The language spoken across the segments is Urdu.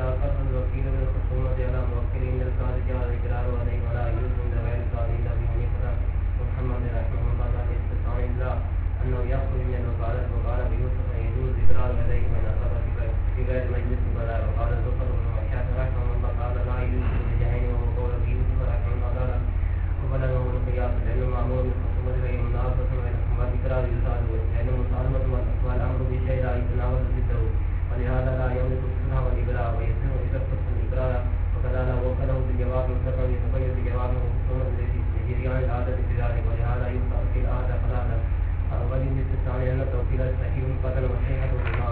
قص الوكيل بالخصومة على موكل عند القاضي جاء الإقرار عليه ولا يجوز عند غير القاضي إلا بحنيفة محمد رحمه الله تعالى استثناء إلا أنه يخرج من الوكالة وقال بيوسف يجوز الإقرار عليه من أصاب في غير مجلس البلاء وقال زفر بن عشاق رحمه الله تعالى لا يجوز بجهين وهو قول بيوسف رحمه الله تعالى وبلغه القياس لأنه معمول بالخصومة غير منافسة وإنما الإقرار يزال لأنه مصالحة والأمر بشيء لا يتناول ضده ولهذا لا يملك الصلح والإبراء ويسمع إذا اختص الإقرار وكذلك وكله بالجواب مطلقا يتبين بجوابه خصومة التي يجريان العادة بذلك ولهذا يفتح في العادة فلاذا وبدي بالاستثناء أن التوكيل صحيح قدر وصيحة بالله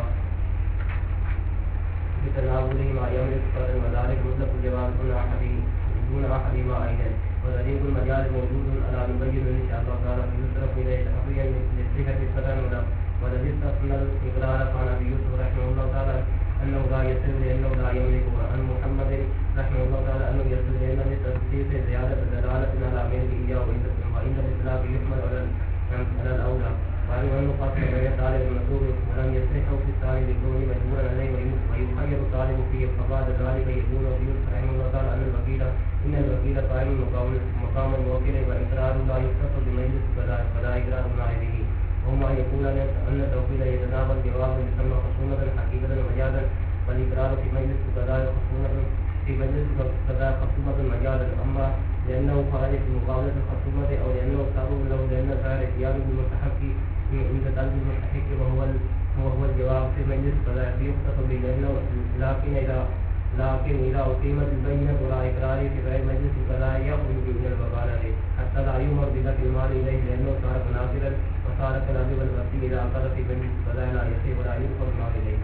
بتناوله ما يملك قدر وذلك مطلق الجواب دون أحدهما أيضا وطريق المجاز موجود على نبين إن شاء الله تعالى يصرف إليه تحقيقا لصحة القدر والذي استثنى الإقرار كان أبي يوسف رحمه الله تعالى أنه لا يصل لأنه لا يملك وعن محمد رحمه الله تعالى أنه يصل لأن لتثبيت زيادة دلالة على غيره إياه وإن الإطلاق يحمل على الأولى وعن أنه قد سمع طالب المسؤول ولم يصرحه في الثاني لكونه مجبورا عليه ويخير طالب فيه فبعد ذلك يقول أبي يوسف رحمه الله تعالى إن الوكيل قائم مقام الوكيل وإقرار لا يختص بمجلس فلا إقرار نائبه وهما يقول أن التوكيل يتناول جوابا يسمى خصومة حقيقة ومجازا والإقرار في مجلس قضاء خصومة مجازا أما لأنه خارج في مقابلة الخصومة أو لأنه سبب له لأن ظاهر اختيار المستحق عند طلب المستحق وهو الجواب في مجلس قضاء يختص به لأنه لكن إذا أقيمت البينة ولا إقرار في غير مجلس القضاء يخرج من الوكالة حتى لا يؤمر بدفع المال إليه لأنه صار مناصرا وصار كالأبي والبرسي إذا أقر في مجلس القضاء لا يصيب ولا يؤخذ المال إليه.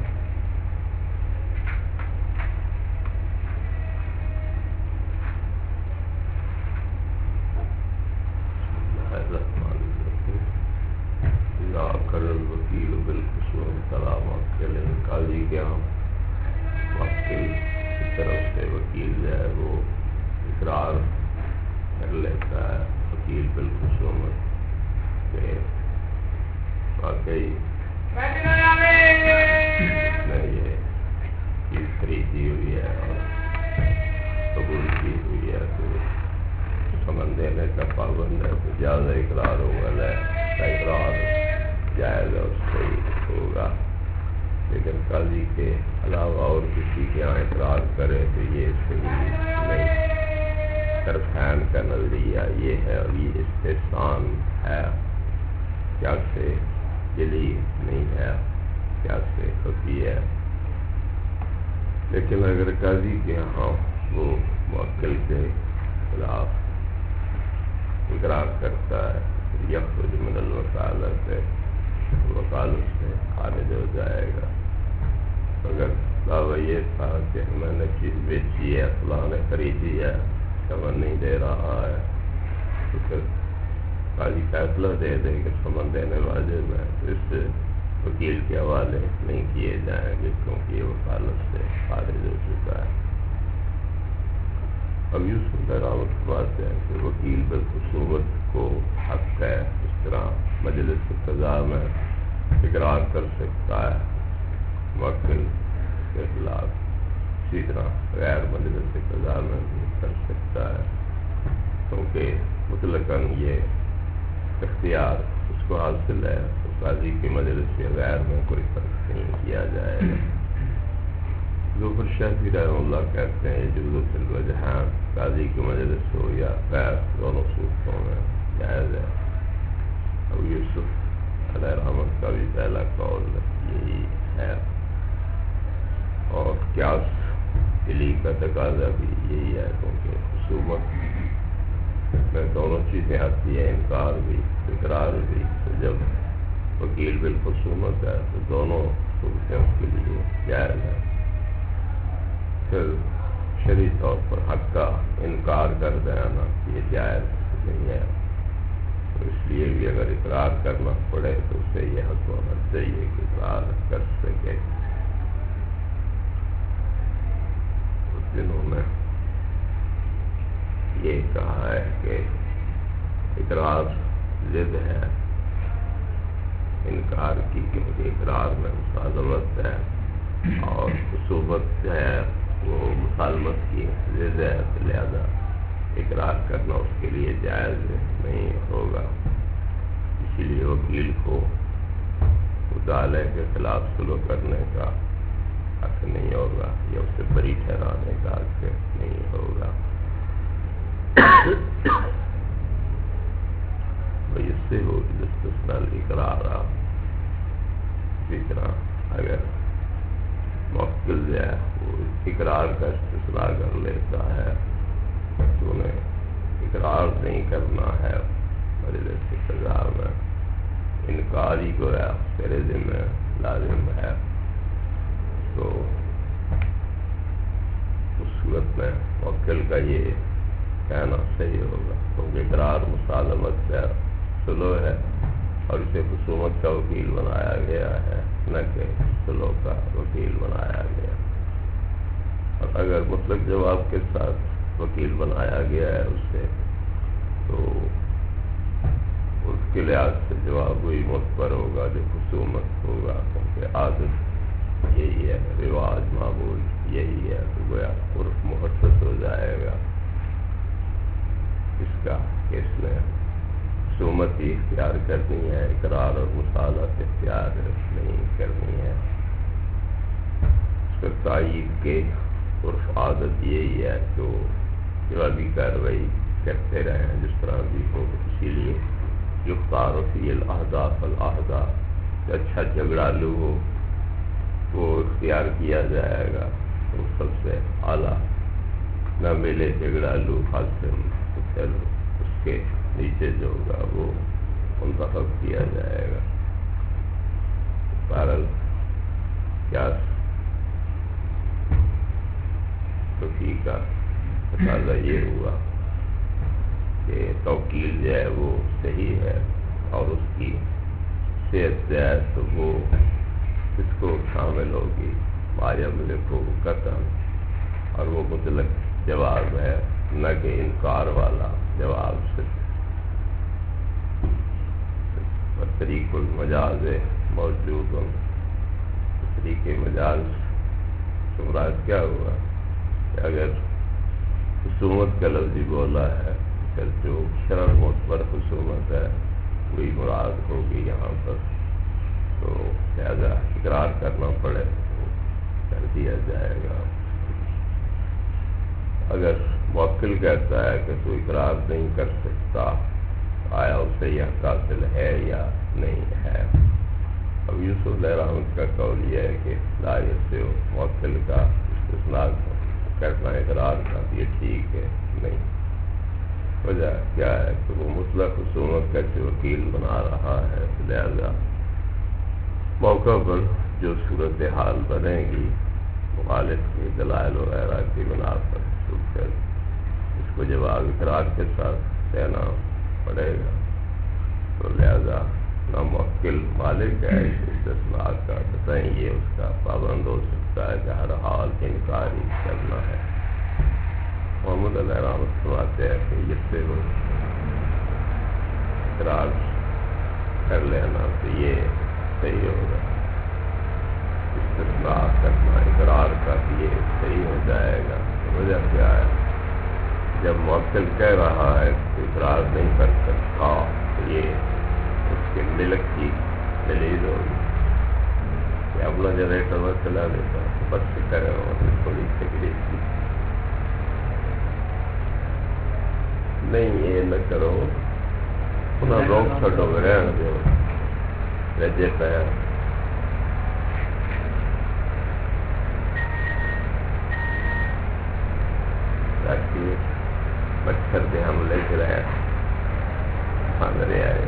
إذا أقر الوكيل بالخصوم سلام موکل قاضی کے ہم موکل کی طرف سے وکیل جو ہے وہ اقرار کر لیتا ہے وکیل بالخصومت کہ واقعی اس نے یہ چیز خریدی ہوئی ہے اور قبول کی ہوئی ہے تو سمن دینے کا پابند ہے تو زیادہ اقرار ہوگا کا اقرار جائز اور صحیح ہوگا لیکن قاضی کے علاوہ اور کسی کے یہاں اقرار کرے تو یہ صحیح نہیں. طرفین کا نظریہ یہ ہے اور یہ استحسان ہے کیا سے جلی نہیں ہے کیا سے خفی ہے. لیکن اگر قاضی کے یہاں وہ موکل کے خلاف اقرار کرتا ہے یخرج من الوکالت سے وکالت سے خارج ہو جائے گا. اگر دعویٰ یہ تھا کہ میں نے چیز بیچی ہے فلاں نے خریدی ہے سمن نہیں دے رہا ہے تو پھر قاضی فیصلہ دے دے کہ سمن دینے واجب ہے تو اس سے وکیل کے حوالے نہیں کیے جائیں گے کیونکہ یہ وکالت سے خارج ہو چکا ہے. اب یوسف بہراوت بات ہے کہ وکیل بالخصومت کو حق ہے اس طرح مجلس قضاء میں اقرار کر سکتا ہے موکل کے خلاف اسی طرح غیر مجلس قضاء میں بھی کر سکتا ہے کیونکہ مطلقاً یہ اختیار اس کو حاصل ہے تو قاضی کی مجلس کے غیر میں کوئی فرق نہیں کیا جائے گا. ظفر شافعی رحمہ اللہ کہتے ہیں جزء الوجہان قاضی کی مجلس ہو یا غیر دونوں صورتوں میں جائز ہے. اب یوسف علیہ رحمت کا بھی پہلا قول یہی ہے اور قیاس علی کا تقاضا بھی یہی ہے کیونکہ خصومت میں دونوں چیزیں آتی ہیں انکار بھی اقرار بھی. تو جب وکیل بالخصومت ہے تو دونوں صورتیں اس کے لیے جائز ہے. پھر شرعی طور پر حق کا انکار کر دینا یہ جائز نہیں ہے تو اس لیے بھی اگر اقرار کرنا پڑے تو اسے یہ حق ہونا چاہیے کہ اقرار کر سکے. اس دنوں میں یہ کہا ہے کہ اقرار ضد ہے انکار کی کیونکہ اقرار میں مصادمت ہے اور خصومت ہے وہ مسالمت کی زد ہے، لہذا اقرار کرنا اس کے لیے جائز نہیں ہوگا. اسی لیے وکیل کو مطالعے کے خلاف سلوک کرنے کا حق نہیں ہوگا یا اسے بری ٹھہرانے کا حق نہیں ہوگا. اس سے وہ استثناء اقرار اسی طرح اگر موکل جو ہے وہ اقرار کا استثناء کر لیتا ہے تو انہیں اقرار نہیں کرنا ہے مجلس قضا میں، انکار ہی کو ہے تیرے ذمہ لازم ہے، تو اس صورت میں موکل کا یہ کہنا صحیح ہوگا، کیونکہ اقرار مسالمت کا سلو ہے اور اسے خصومت کا وکیل بنایا گیا ہے، نہ کہ سلو کا وکیل بنایا گیا. اور اگر مطلق جواب کے ساتھ وکیل بنایا گیا ہے اسے، تو اس کے لحاظ سے جواب وہی متبر ہوگا جو خصومت ہوگا، کیونکہ عادت یہی ہے، رواج معمول یہی ہے، تو گویا عرف محسوس ہو جائے گا اس کا کہ اس نے خصومت ہی اختیار کرنی ہے، اقرار اور مصالحت اختیار نہیں کرنی ہے. اس پر تائید کے عرف عادت یہی ہے تو جوابی کارروائی کرتے رہیں جس طرح بھی ہو. اسی لیے یختار فی الاحداث جو اچھا جھگڑالو ہو وہ اختیار کیا جائے گا، تو سب سے اعلیٰ نہ ملے جھگڑالو حاصل تو پھر اس کے نیچے جو ہوگا وہ منتخب کیا جائے گا. بہرحال کیا توفیع کا تقاضا یہ ہوا کہ توکیل جو ہے وہ صحیح ہے اور اس کی صحت جو ہے تو وہ اس کو شامل ہوگی معیب کو قطعاً، اور وہ مطلق جواب ہے نہ کہ انکار والا جواب. طریق المجاز موجود طریق مجاز مراد کیا ہوا کہ اگر خصومت کا لفظ بولا ہے پھر جو شرعاً معتبر خصومت ہے وہی مراد ہوگی یہاں پر، تو لہذا اقرار کرنا پڑے تو کر دیا جائے گا. اگر موکل کہتا ہے کہ تو اقرار نہیں کر سکتا، آیا اسے یہ حاصل ہے یا نہیں ہے. اب یوسف علیہ رحمت کا قول یہ ہے کہ ظاہر سے موکل کا استثناء کرنا اقرار کا یہ ٹھیک ہے نہیں. وجہ کیا ہے کہ وہ مطلق خصومت کا جو وکیل بنا رہا ہے، لہذا موقع پر جو صورتحال بنے گی مخالف کے دلائل وغیرہ کی بنا پر تو پھر اس کو جواب اقرار کے ساتھ دینا پڑے گا. تو لہذا نہ موکل مالک ہے اس استثناء کا، بتائیں یہ اس کا پابند ہو سکتا ہے کہ ہر حال انکار ہی کرنا ہے. محمد علیہ رحمت فرماتے ہیں کہ جس سے وہ اقرار کر لینا تو یہ صحیح ہوگا، استثناء کرنا اقرار کا یہ صحیح ہو جائے گا. وجہ کیا ہے؟ جب موکل کہہ رہا ہے کہ اقرار نہیں کر سکتا تو یہ اس کے ملک کی دلیل ہوگی کہ اپنا جنریٹر میں چلا دیتا ہے بس سے کرے تھوڑی تکلیف کی نہیں، یہ نہ کرو انہیں روک چھٹو میں رہنا دو رجے پہ تاکہ مچھر کے حملے سے رہے آندرے آئے.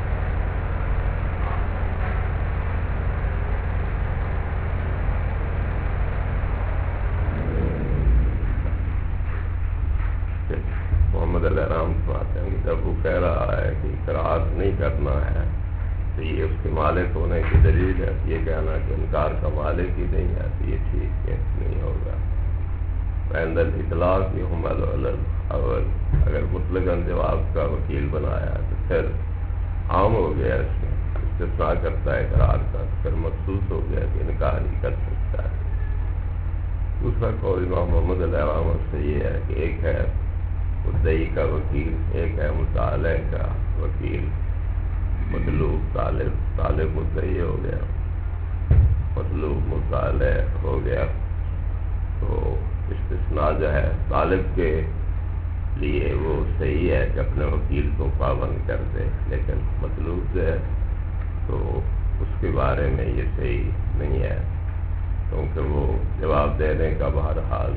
محمد علیہ رحم فرماتے ہیں کہ جب وہ کہہ رہا ہے کہ اقرار نہیں کرنا ہے تو یہ اس کے مالک ہونے کی دلیل ہے. یہ کہنا کہ انکار کا مالک ہی نہیں ہے تو یہ ٹھیک ہے نہیں ہوگا. عند الاطلاق یحمل علی الاول، اگر مطلقاً جواب کا وکیل بنایا تو پھر عام ہو گیا، اس میں استثناء کرتا ہے اقرار کا، پھر مخصوص ہو گیا کہ انکار ہی کر سکتا ہے. دوسرا قول امام محمد علیہ رحمۃ سے یہ ہے کہ ایک ہے مدعی کا وکیل، ایک ہے مطالع کا وکیل۔ مطلوب طالب مدعی ہو گیا، مطلوب مطالع ہو گیا، تو استثناء جو ہے طالب کے لیے وہ صحیح ہے کہ اپنے وکیل کو پابند کر دے، لیکن مطلوب جو ہے تو اس کے بارے میں یہ صحیح نہیں ہے، کیونکہ وہ جواب دینے کا بہرحال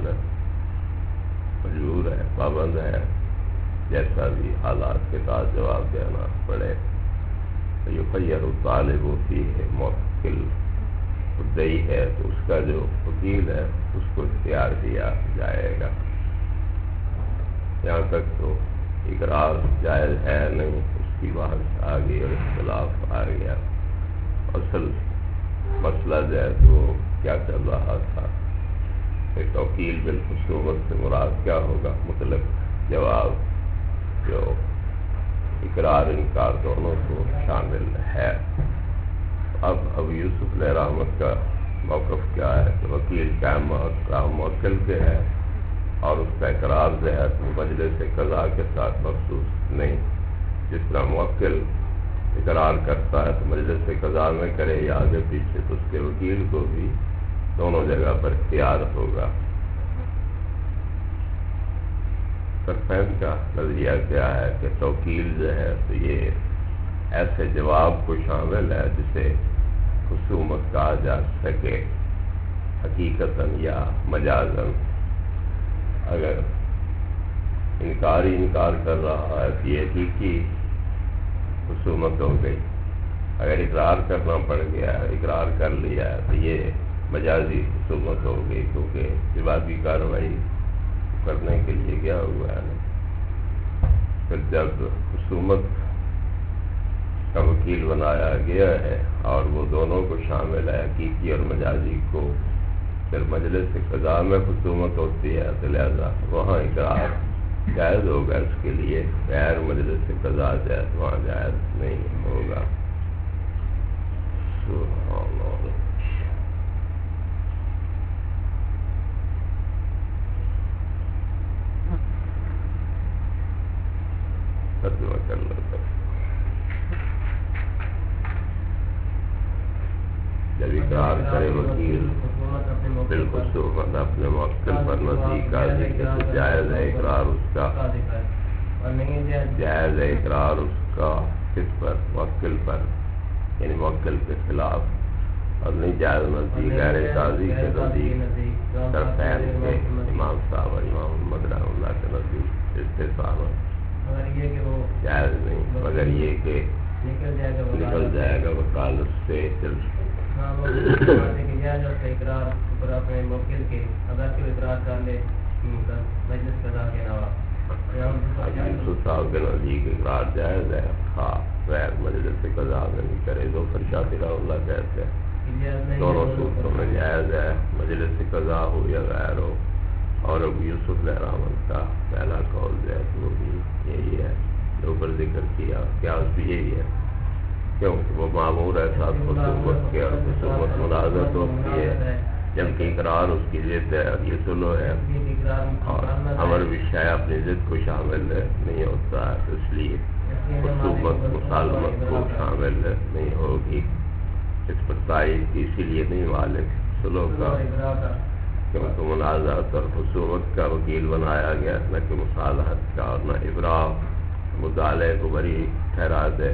مجبور ہے، پابند ہے، جیسا بھی حالات کے ساتھ جواب دینا پڑے۔ یخیر الطالب فیہ موکل، مدعی ہے تو اس کا جو وکیل ہے اس کو اختیار دیا جائے گا۔ یہاں تک تو اقرار جائز ہے نہیں، اس کی بحث آ گئی اور اختلاف آ گیا۔ اصل مسئلہ جو ہے تو کیا چل رہا تھا کہ توکیل بالخصومت سے مراد کیا ہوگا؟ مطلق جواب جو اقرار انکار دونوں کو شامل ہے۔ اب ابو یوسف علیہ رحمت کا موقف کیا ہے کہ وکیل قائم مقام موکل کے ہے اور اس کا اقرار جو ہے تو مجلس قضا کے ساتھ مخصوص نہیں۔ جس طرح موکل اقرار کرتا ہے تو مجلس قضا میں کرے یا آگے پیچھے، تو اس کے وکیل کو بھی دونوں جگہ پر اختیار ہوگا۔ سرفین کا نظریہ کیا ہے کہ توکیل جو ہے تو یہ ایسے جواب کو شامل ہے جسے خصومت کہا جا سکے، حقیقتاً یا مجازاً۔ اگر انکار کر رہا ہے تو یہ حقیقی خصومت ہو گئی، اگر اقرار کرنا پڑ گیا ہے، اقرار کر لیا ہے تو یہ مجازی خصومت ہو گئی، کیونکہ جوابی کارروائی کرنے کے لیے کیا ہوا ہے۔ پھر جب خصومت کا وکیل بنایا گیا ہے اور وہ دونوں کو شامل ہے، حقیقی اور مجازی کو، پھر مجلس قضا میں خصومت ہوتی ہے تو لہذا وہاں اقرار جائز ہوگا، اس کے لیے غیر مجلس قضا جائز وہاں جائز نہیں ہوگا۔ سبحان اللہ۔ ترجمہ کر لیتا ہوں۔ جب اقرار کرے وکیل بالخصومت اپنے موکل پر نزدیک قاضی کے تو جائز ہے اقرار اس کا، جائز ہے اقرار اس کا کس پر؟ موکل پر، یعنی موکل کے خلاف، اور نہیں جائز نزدیک غیر قاضی کے نزدیک، طرفین کے امام صاحب اور امام محمد رحمۃ اللہ کے نزدیک استثناء جائز نہیں، مگر یہ کہ نکل جائے گا وکالت سے صاحب کے نزدیک اقرار جائز ہے، غیر مجلس قضا میں نہیں کرے۔ دو فرشاتی رحمۃ اللہ کہتے ہیں دونوں صورتوں میں جائز ہے، مجلس قضا ہو یا غیر ہو۔ اور ابو یوسف علیہ رحمت کا پہلا قول جو ہے وہ بھی یہی ہے، جو اوپر ذکر کیا قیاس بھی یہی ہے، کیونکہ وہ معمور ہے ساتھ خصومت کے، اور خصومت منازعت ہوتی ہے جبکہ اقرار اس کی ضد ہے اور یہ سلو ہے، اور امر بھی شے اپنی ضد کو شامل نہیں ہوتا ہے، تو اس لیے خصومت مسالمت کو شامل نہیں ہوگی۔ اس پر تائید کی اسی لیے نہیں مالک سلو کا، کیونکہ منازعت اور خصومت کا وکیل بنایا گیا، نہ کہ مصالحت کا، اور نہ ابراء مطالعے کو بری ٹھہرا دے۔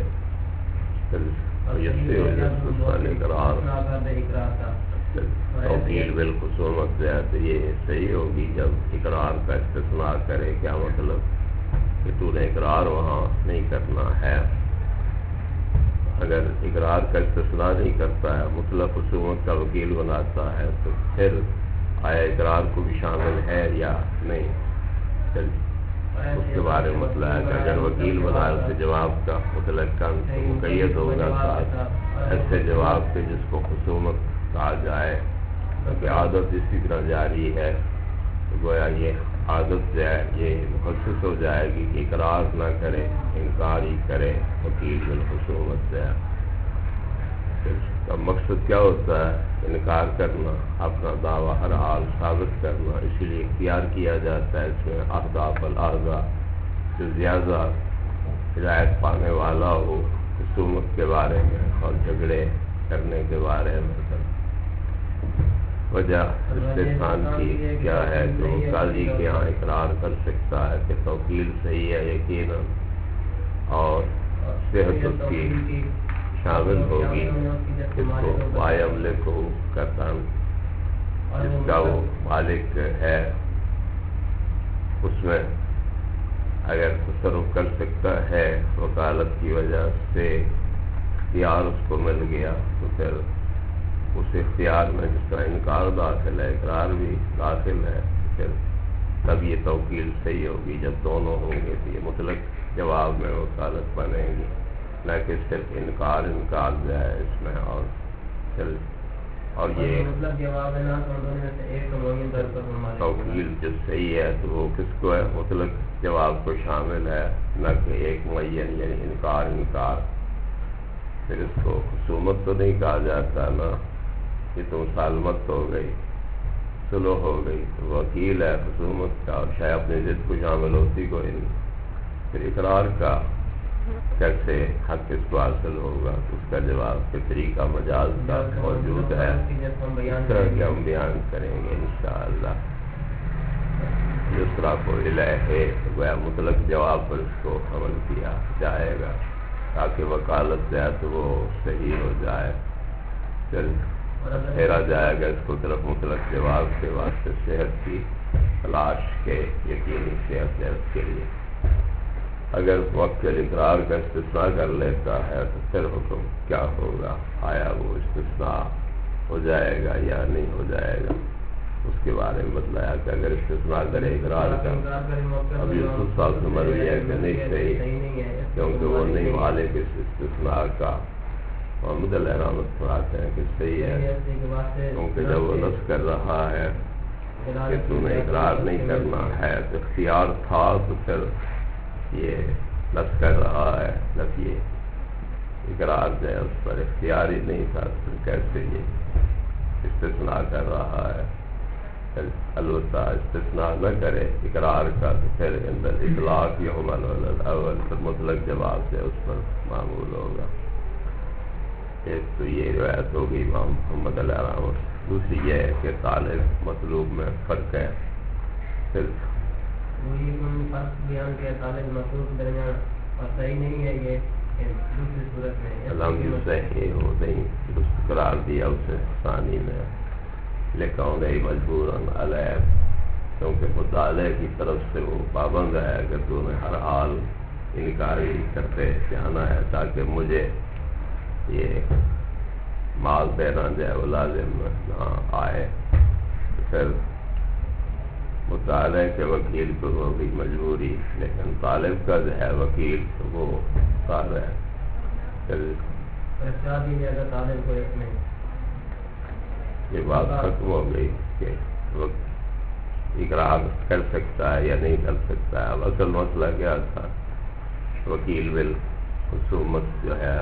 توکیل بالخصومت جو ہے تو یہ صحیح ہوگی جب اقرار کا استثناء کرے۔ کیا مطلب کہ تو نے اقرار وہاں نہیں کرنا ہے۔ اگر اقرار کا استثناء نہیں کرتا ہے، مطلق خصومت کا وکیل بناتا ہے، تو پھر آیا اقرار کو بھی شامل ہے یا نہیں؟ اس کے بارے میں مسئلہ ہے کہ اگر وکیل بنائے اسے جواب کا مطلق کا مقید ہوگا ساتھ ایسے جواب کے جس کو خصومت کہا جائے، کیونکہ عادت اسی طرح جاری ہے، تو گویا یہ عادت جو ہے یہ مخصص ہو جائے گی کہ اقرار نہ کرے، انکار ہی کرے وکیل بالخصومت سے۔ اس کا مقصد کیا ہوتا ہے؟ انکار کرنا، اپنا دعویٰ ہر حال ثابت کرنا. اسی لیے اختیار کیا جاتا ہے اس میں اہداف الاعضاء، جو زیادہ ہدایت پانے والا ہو حکومت کے بارے میں اور جھگڑے کرنے کے بارے میں. وجہ استحسان کی کیا ہے؟ تو قاضی کے یہاں اقرار کر سکتا ہے کہ توکیل صحیح ہے یقیناً، اور صحت اس کی شامل ہوگی اس کو مالک ہو کرتا، جس کا وہ مالک ہے اس میں اگر تصرف کر سکتا ہے وکالت کی وجہ سے اختیار اس کو مل گیا، تو پھر اس اختیار میں جس طرح انکار داخل ہے اقرار بھی داخل ہے، پھر تب یہ توکیل صحیح ہوگی. جب دونوں ہوں گے تو یہ مطلق جواب میں وکالت بنے گی، نہ کہ صرف انکار جائے اس میں. اور یہ توکیل جو صحیح ہے تو وہ کس کو ہے؟ مطلق جواب کو شامل ہے، نہ کہ ایک معین یعنی انکار. پھر اس کو خصومت تو نہیں کہا جاتا نا، یہ تو مسالمت ہو گئی، صلح ہو گئی. تو وکیل ہے خصومت کا، اور شاید اپنی ضد کو شامل ہوتی کوئی نہیں. پھر اقرار کا کیسے حق اس کو حاصل ہوگا؟ اس کا جواب کے طریقہ مجاز کا موجود ہے، اس طرح کہ ہم بیان کریں گے انشاءاللہ. جس طرح کو الہ وہ مطلق جواب پر اس کو عمل کیا جائے گا تاکہ وکالت جو ہے تو وہ صحیح ہو جائے. پھر پھیرا جائے گا اس کو طرف مطلق جواب کے واسطے صحت کی تلاش کے، یقینی صحت کے لیے. اگر موکل اقرار کا استثناء کر لیتا ہے تو پھر حکم کیا ہوگا؟ آیا وہ استثناء ہو جائے گا یا نہیں ہو جائے گا؟ اس کے بارے میں بتلایا کہ اگر استثناء کرے اقرار کا، اب یوسف صاحب سے مرضی ہے کہ نہیں صحیح، کیونکہ وہ نہیں مالک اس استثناء کا. محمد علیہ رحمت پڑھاتے ہیں کہ صحیح ہے، کیونکہ جب وہ نص کر رہا ہے کہ تمہیں اقرار نہیں کرنا ہے تو اختیار تھا، تو پھر یہ نص کر رہا ہے، نص یہ اقرار جو ہے اس پر اختیار ہی نہیں تھا، پھر کیسے یہ استثناء کر رہا ہے؟ البتہ استثناء نہ کرے اقرار کا تو پھر اندر اطلاق یحمل علی الاول، پھر مطلق جواب سے اس پر معمول ہوگا. ایک تو یہ روایت ہوگی امام محمد علیہ رحمۃ. دوسری یہ ہے کہ طالب مطلوب میں فرق ہے. پھر فرق بیان کیا طالب مطلوب درمیان، اور صحیح نہیں ہے یہ دوسری صورت میں الحمد صحیح ہو نہیں درست قرار دیا اسے ثانی میں، لیکن نہیں مجبور علیہ، کیونکہ مطالعے کی طرف سے وہ پابند ہے کہ تو نے ہر حال انکاری کرتے جانا ہے تاکہ مجھے یہ مال دینا جائے وہ لازم نہ آئے. پھر مطالعے کے وکیل کو ہوگی مجبوری، لیکن طالب کا جو ہے وکیل تو وہ سال ہے. طالب کو یہ بات ختم ہو گئی کہ اقرار کر سکتا ہے یا نہیں کر سکتا ہے. اب اصل مسئلہ کیا تھا؟ وکیل بالخصومت جو ہے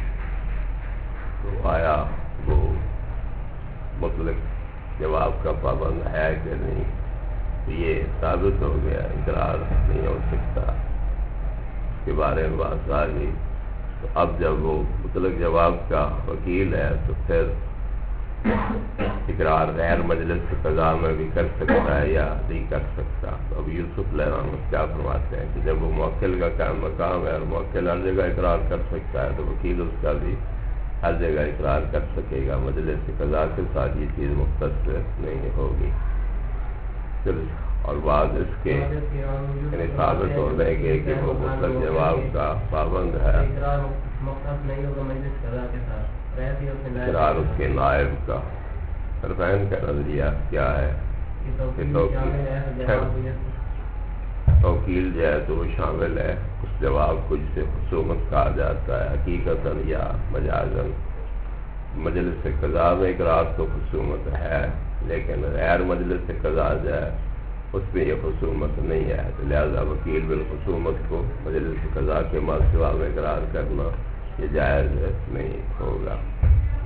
تو آیا وہ مطلق جواب کا پابند ہے کہ نہیں؟ تو یہ ثابت ہو گیا اقرار نہیں ہو سکتا، اس کے بارے میں بات آ گئی. تو اب جب وہ مطلق جواب کا وکیل ہے تو پھر اقرار غیر مجلس قضا میں بھی کر سکتا ہے یا نہیں کر سکتا. تو اب یوسف علیہ رحمۃ کیا فرماتے ہیں کہ جب وہ موکل کا کام مقام ہے اور موکل ہر جگہ اقرار کر سکتا ہے تو وکیل اس کا بھی ہر جگہ اقرار کر سکے گا. مجلس قضا کے ساتھ یہ چیز مختص نہیں ہوگی. اور بعض اس کے یعنی ثابت ہونے کے کہ وہ مطلق جواب کا پابند ہے، اقرار اس کے نائب کا. طرفین کا نظریہ کیا ہے کہ توکیل جو ہے تو وہ شامل ہے اس جواب کو جسے خصومت کہا جاتا ہے حقیقتاً یا مجازاً. مجلس قضا میں اقرار تو خصومت ہے، لیکن غیر مجلس قضا جو ہے اس میں یہ خصومت نہیں ہے. تو لہذا وکیل بالخصومت کو مجلس قضا کے ماسوا میں اقرار کرنا یہ جائز نہیں ہوگا.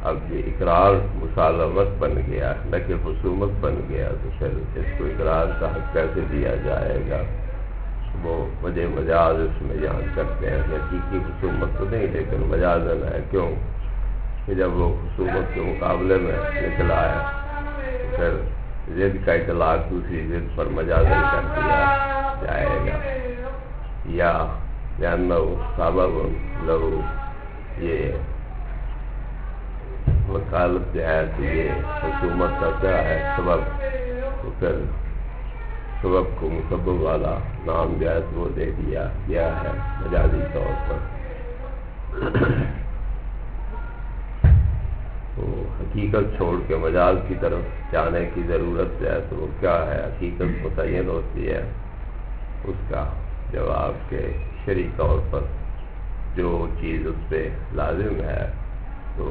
اب یہ اقرار مسالمت بن گیا نہ کہ خصومت بن گیا، تو پھر اس کو اقرار کا حق کیسے دیا جائے گا؟ وہ وجہ مجاز اس میں یہاں کرتے ہیں کہ حقیقی خصومت تو نہیں لیکن مجازن ہے۔ کیوں کہ جب وہ خصومت کے مقابلے میں نکلا ہے تو پھر ضد کا اطلاق دوسری ضد پر مجازن کر دیا جائے گا، یا سبب لہو، یہ وکالت جو ہے تو یہ حکومت کا کیا ہے سبب، تو پھر سبب کو مسبب والا نام جو ہے وہ دے دیا گیا ہے مجازی طور پر۔ تو حقیقت چھوڑ کے مجاز کی طرف جانے کی ضرورت ہے، تو وہ کیا ہے؟ حقیقت متعین ہوتی ہے، اس کا جواب کے شرعی طور پر جو چیز اس پہ لازم ہے تو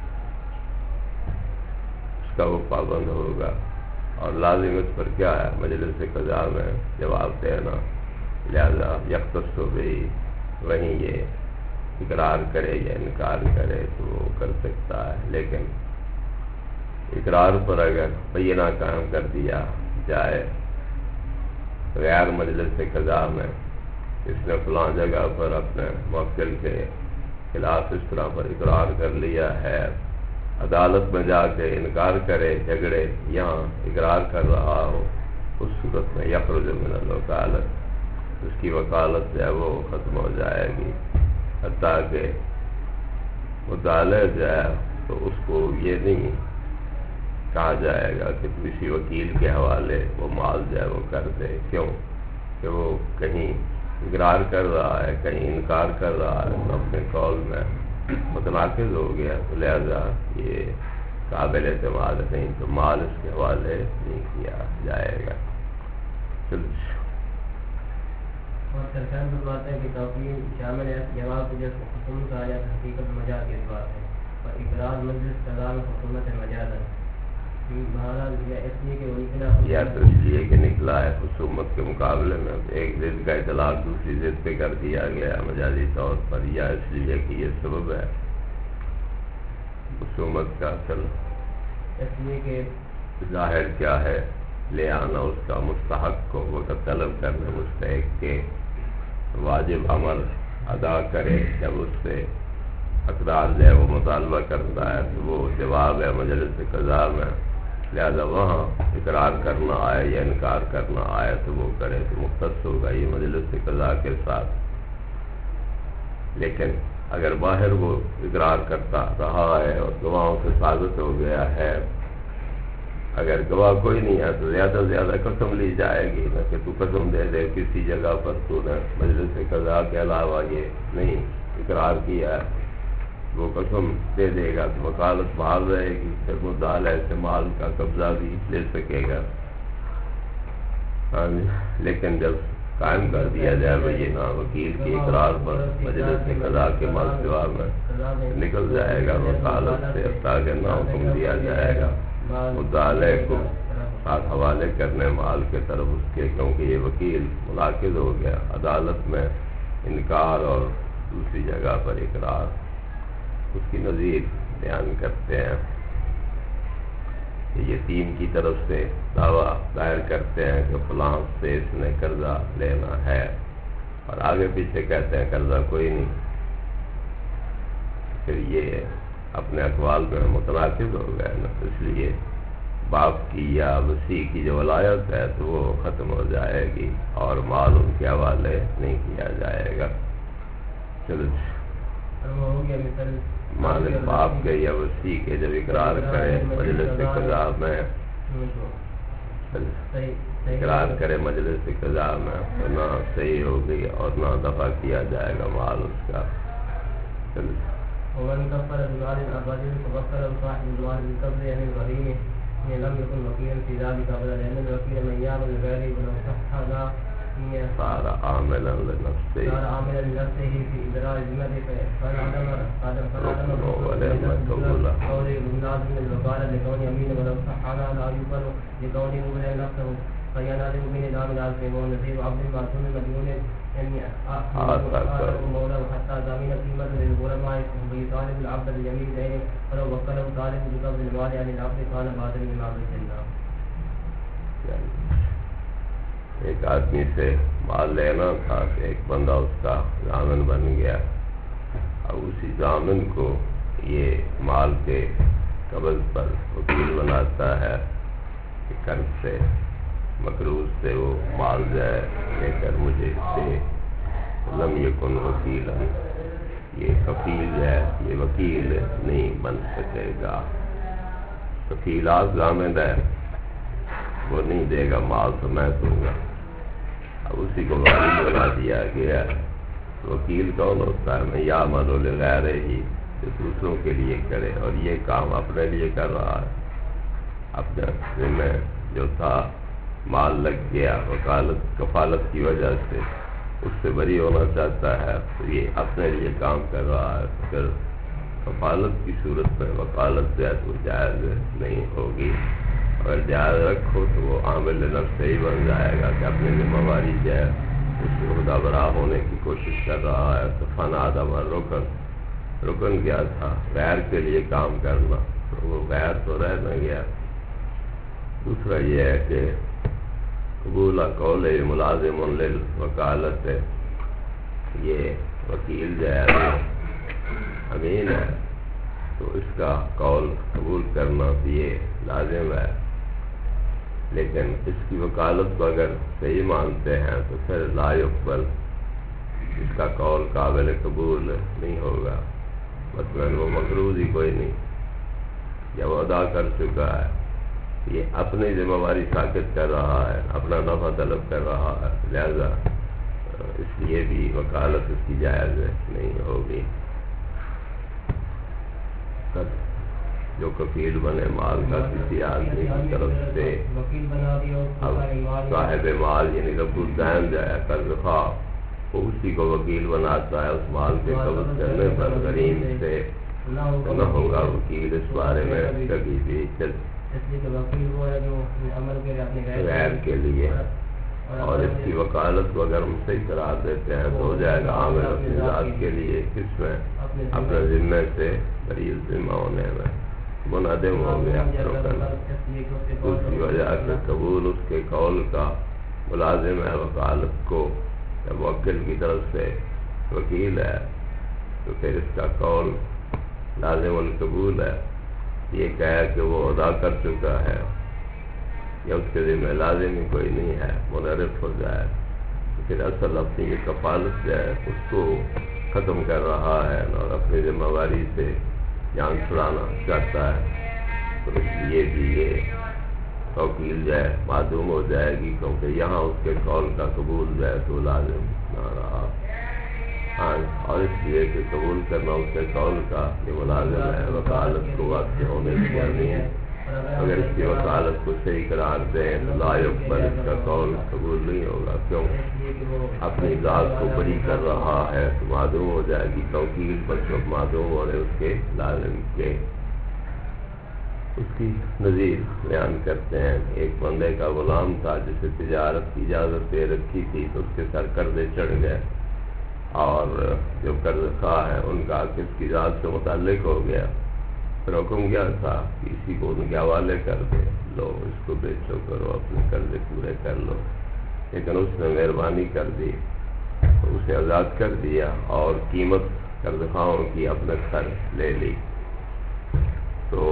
اس کا وہ پابند ہوگا، اور لازم اس پر کیا ہے؟ مجلس قضا میں جواب دینا، لہذا یختص بھی وہیں یہ اقرار کرے یا انکار کرے تو وہ کر سکتا ہے، لیکن اقرار پر اگر بینہ قائم کر دیا جائے غیر مجلس قضا میں، اس نے فلاں جگہ پر اپنے موکل کے خلاف اس طرح پر اقرار کر لیا ہے، عدالت میں جا کے انکار کرے، جھگڑے، یہاں اقرار کر رہا ہو، اس صورت میں یخرج من الوکالت، اس کی وکالت جو ہے وہ ختم ہو جائے گی، حتیٰ کہ مطالعہ جو ہے تو اس کو یہ نہیں کہا جائے گا کہ کسی وکیل کے حوالے وہ مال جو ہے وہ کر دے۔ کیوں کہ وہ کہیں اقرار کر رہا ہے، کہیں انکار کر رہا ہے، تو اپنے قول میں متناقض ہو گیا، تو لہذا یہ قابل اعتماد نہیں، تو مال اس کے حوالے نہیں کیا جائے گا۔ اور سرکار کی بات ہے کہ توقیر شامل ہے، جواب کو جیسے حکومت کہا جاتا ہے حقیقت مجاز کی بات ہے، اور اقرار مجلس قضا میں حکومت مجاز ہے، بہرحال اس لیے کہ یا تو اس لیے کہ نکلا ہے خصومت کے مقابلے میں ایک ضد کا اطلاق دوسری ضد پہ کر دیا گیا مجازی طور پر، یا اس لیے کہ یہ سبب ہے خصومت کا اصل، اس لیے کہ ظاہر کیا ہے لے آنا اس کا مستحق کو وقت طلب کرنے، مستحق کے واجب عمل ادا کرے، جب اس سے حقدار جو ہے وہ مطالبہ کرتا ہے تو وہ جواب ہے مجلس قضا میں، لہذا وہاں اقرار کرنا آئے یا انکار کرنا آئے تو وہ کرے تو مختص ہوگا یہ مجلس قضا کے ساتھ۔ لیکن اگر باہر وہ اقرار کرتا رہا ہے اور گواہوں سے ثابت ہو گیا ہے، اگر گواہ کوئی نہیں ہے تو زیادہ سے زیادہ قسم لی جائے گی، نہ کہ تو قسم دے دے کسی جگہ پر تو نے مجلس قضا کے علاوہ یہ نہیں اقرار کیا ہے، وہ قسم دے دے گا تو وکالت بحال رہے گی، پھر مدعا علیہ سے مال کا قبضہ بھی لے سکے گا۔ لیکن جب قائم کر دیا جائے بھائی نہ وکیل کے اقرار پر مجلس قضا کے مال جواب میں نکل جائے گا وکالت سے، تاکہ نہ حکم دیا جائے گا مدعا علیہ کو ساتھ حوالے کرنے مال کے طرف اس کے، کیونکہ یہ وکیل منعقد ہو گیا، عدالت میں انکار اور دوسری جگہ پر اقرار۔ اس کی نظیر بیان کرتے ہیں کہ یتیم کی طرف سے دعویٰ دائر کرتے ہیں کہ فلاں سے اس نے قرضہ لینا ہے، اور آگے پیچھے کہتے ہیں قرضہ کوئی نہیں، پھر یہ اپنے اقوال میں متناقض ہو گئے نا، اس لیے باپ کی یا وصی کی جو ولایت ہے تو وہ ختم ہو جائے گی اور مال ان کے حوالے نہیں کیا جائے گا۔ چلو مالک باپ کے یا وصی کے جب اقرار کرے مجلس قضا میں، اقرار کرے مجلس قضا میں تو نہ صحیح ہوگی اور نہ دفع کیا جائے گا مال اس کا۔ ومن كفر بمال أبد فكفر صاحب المال بالقبض عن الغريم إن لم يكن وكيلا في ذلك أبدا، لأن الوكيل من يعمل لغيره ولو صح صار عاملا لنفسه في إدراء ذمته، فالعدم قول لازم الوكالة لكون يمين ولو صح لا يقبل لكونه مبين نفسه فينادم بنظام العاصم ونصير عبد المعصوم مديون مولاه حتى ضامن قيمة للغرماء ويطالب العبد بجميع دينه ولو وكله طالب بقبض المال عن العبد كان بادل من معبد الله. ایک آدمی سے مال لینا تھا کہ ایک بندہ اس کا ضامن بن گیا. اب اسی ضامن کو یہ مال کے قبض پر وکیل بناتا ہے کہ قرض سے مقروض سے وہ مال جائے لے کر مجھے اس سے لم یکن وکیل، یہ کفیل ہے، یہ وکیل نہیں بن سکے گا. کفیل آپ ضامن ہے، وہ نہیں دے گا مال تو میں دوں گا. اب اسی کو وکیل بنا دیا گیا. وکیل کون ہوتا ہے؟ میں یا ملو لغیر ہی، جو دوسروں کے لیے کرے اور یہ کام اپنے لیے کر رہا ہے. اپنے میں جو تھا مال لگ گیا وکالت کفالت کی وجہ سے، اس سے بری ہونا چاہتا ہے تو یہ اپنے لیے کام کر رہا ہے. پھر کفالت کی صورت میں وکالت جو ہے تو جائز نہیں ہوگی. اگر جائز رکھو تو وہ عامل نفس سے ہی بن جائے گا کہ اپنی ذمہ داری جو ہے اس سے خدا برا ہونے کی کوشش کر رہا ہے. تو فن آدم اور رکن کیا تھا؟ غیر کے لیے کام کرنا، تو وہ غیر تو رہ نہ گیا. دوسرا یہ ہے کہ قبول قول ملازم للوکالت ہے. یہ وکیل جو ہے امین ہے تو اس کا قول قبول کرنا بھی یہ لازم ہے. لیکن اس کی وکالت کو اگر صحیح مانتے ہیں تو پھر لا یقبل، اس کا قول قابل قبول نہیں ہوگا. مثلا وہ مقروض ہی کوئی نہیں، جب وہ ادا کر چکا ہے، یہ اپنی ذمہ داری ثابت کر رہا ہے، اپنا نفع طلب کر رہا ہے، لہذا اس لیے بھی وکالت اس کی جائز نہیں ہوگی. جو کفیل بنے مال کا کسی آدمی کی طرف سے، اب صاحب مال یعنی رب الدین جائے قرض خواہ، وہ اسی کو وکیل بناتا ہے. اس مال کے قبض کرنے پر غریم سے نہ ہوگا وکیل اس بارے میں کبھی بھی غیر کے لیے. اور اس کی وکالت کو اگر ہم صحیح قرار دیتے ہیں تو ہو جائے گا عامل اپنی ذات کے لیے، کس میں؟ اپنے ذمے سے بری ذمہ ہونے میں منعدم ہو گیا. دوسری وجہ کہ قبول اس کے قول کا ملازم ہے وکالت کو. جب موکل کی طرف سے وکیل ہے تو پھر اس کا قول لازم القبول ہے. یہ کہا کہ وہ ادا کر چکا ہے یا اس کے ذمہ لازم ہی کوئی نہیں ہے، منعرف ہو جائے تو پھر اصل اپنی یہ کفالت جو ہے اس کو ختم کر رہا ہے اور اپنی ذمہ داری سے جان چھڑانا چاہتا ہے. تو اس لیے بھی یہ توکیل جو ہے معدوم ہو جائے گی، کیونکہ یہاں اس کے قول کا قبول جو ہے تو لازم نہ رہا. اور اس لیے کہ قبول کرنا اس کے قول کا یہ ملازم ہے وکالت کو واقع ہونے کی نہیں ہے. اگر اس کی وکالت کو صحیح قرار دیں تو لا یقبل، اس کا قول قبول نہیں ہوگا. کیوں؟ اپنی ذات کو بری کر رہا ہے تو معدوم ہو جائے گی توکیل. بچوں معدوم ہو رہے اس کے لازم کے. اس کی نظیر بیان کرتے ہیں. ایک بندے کا غلام تھا جسے تجارت کی اجازت دے رکھی تھی، تو اس کے سر قرضے چڑھ گئے اور جو قرض خواہ ہے ان کا کس کی ذات سے متعلق ہو گیا. پھر حکم کیا تھا کہ اسی کو ان کے حوالے کر دے، لو اس کو بیچو کرو، اپنے قرضے پورے کر لو. لیکن اس نے مہربانی کر دی، اسے آزاد کر دیا اور قیمت قرض خواہوں کی اپنے سر لے لی. تو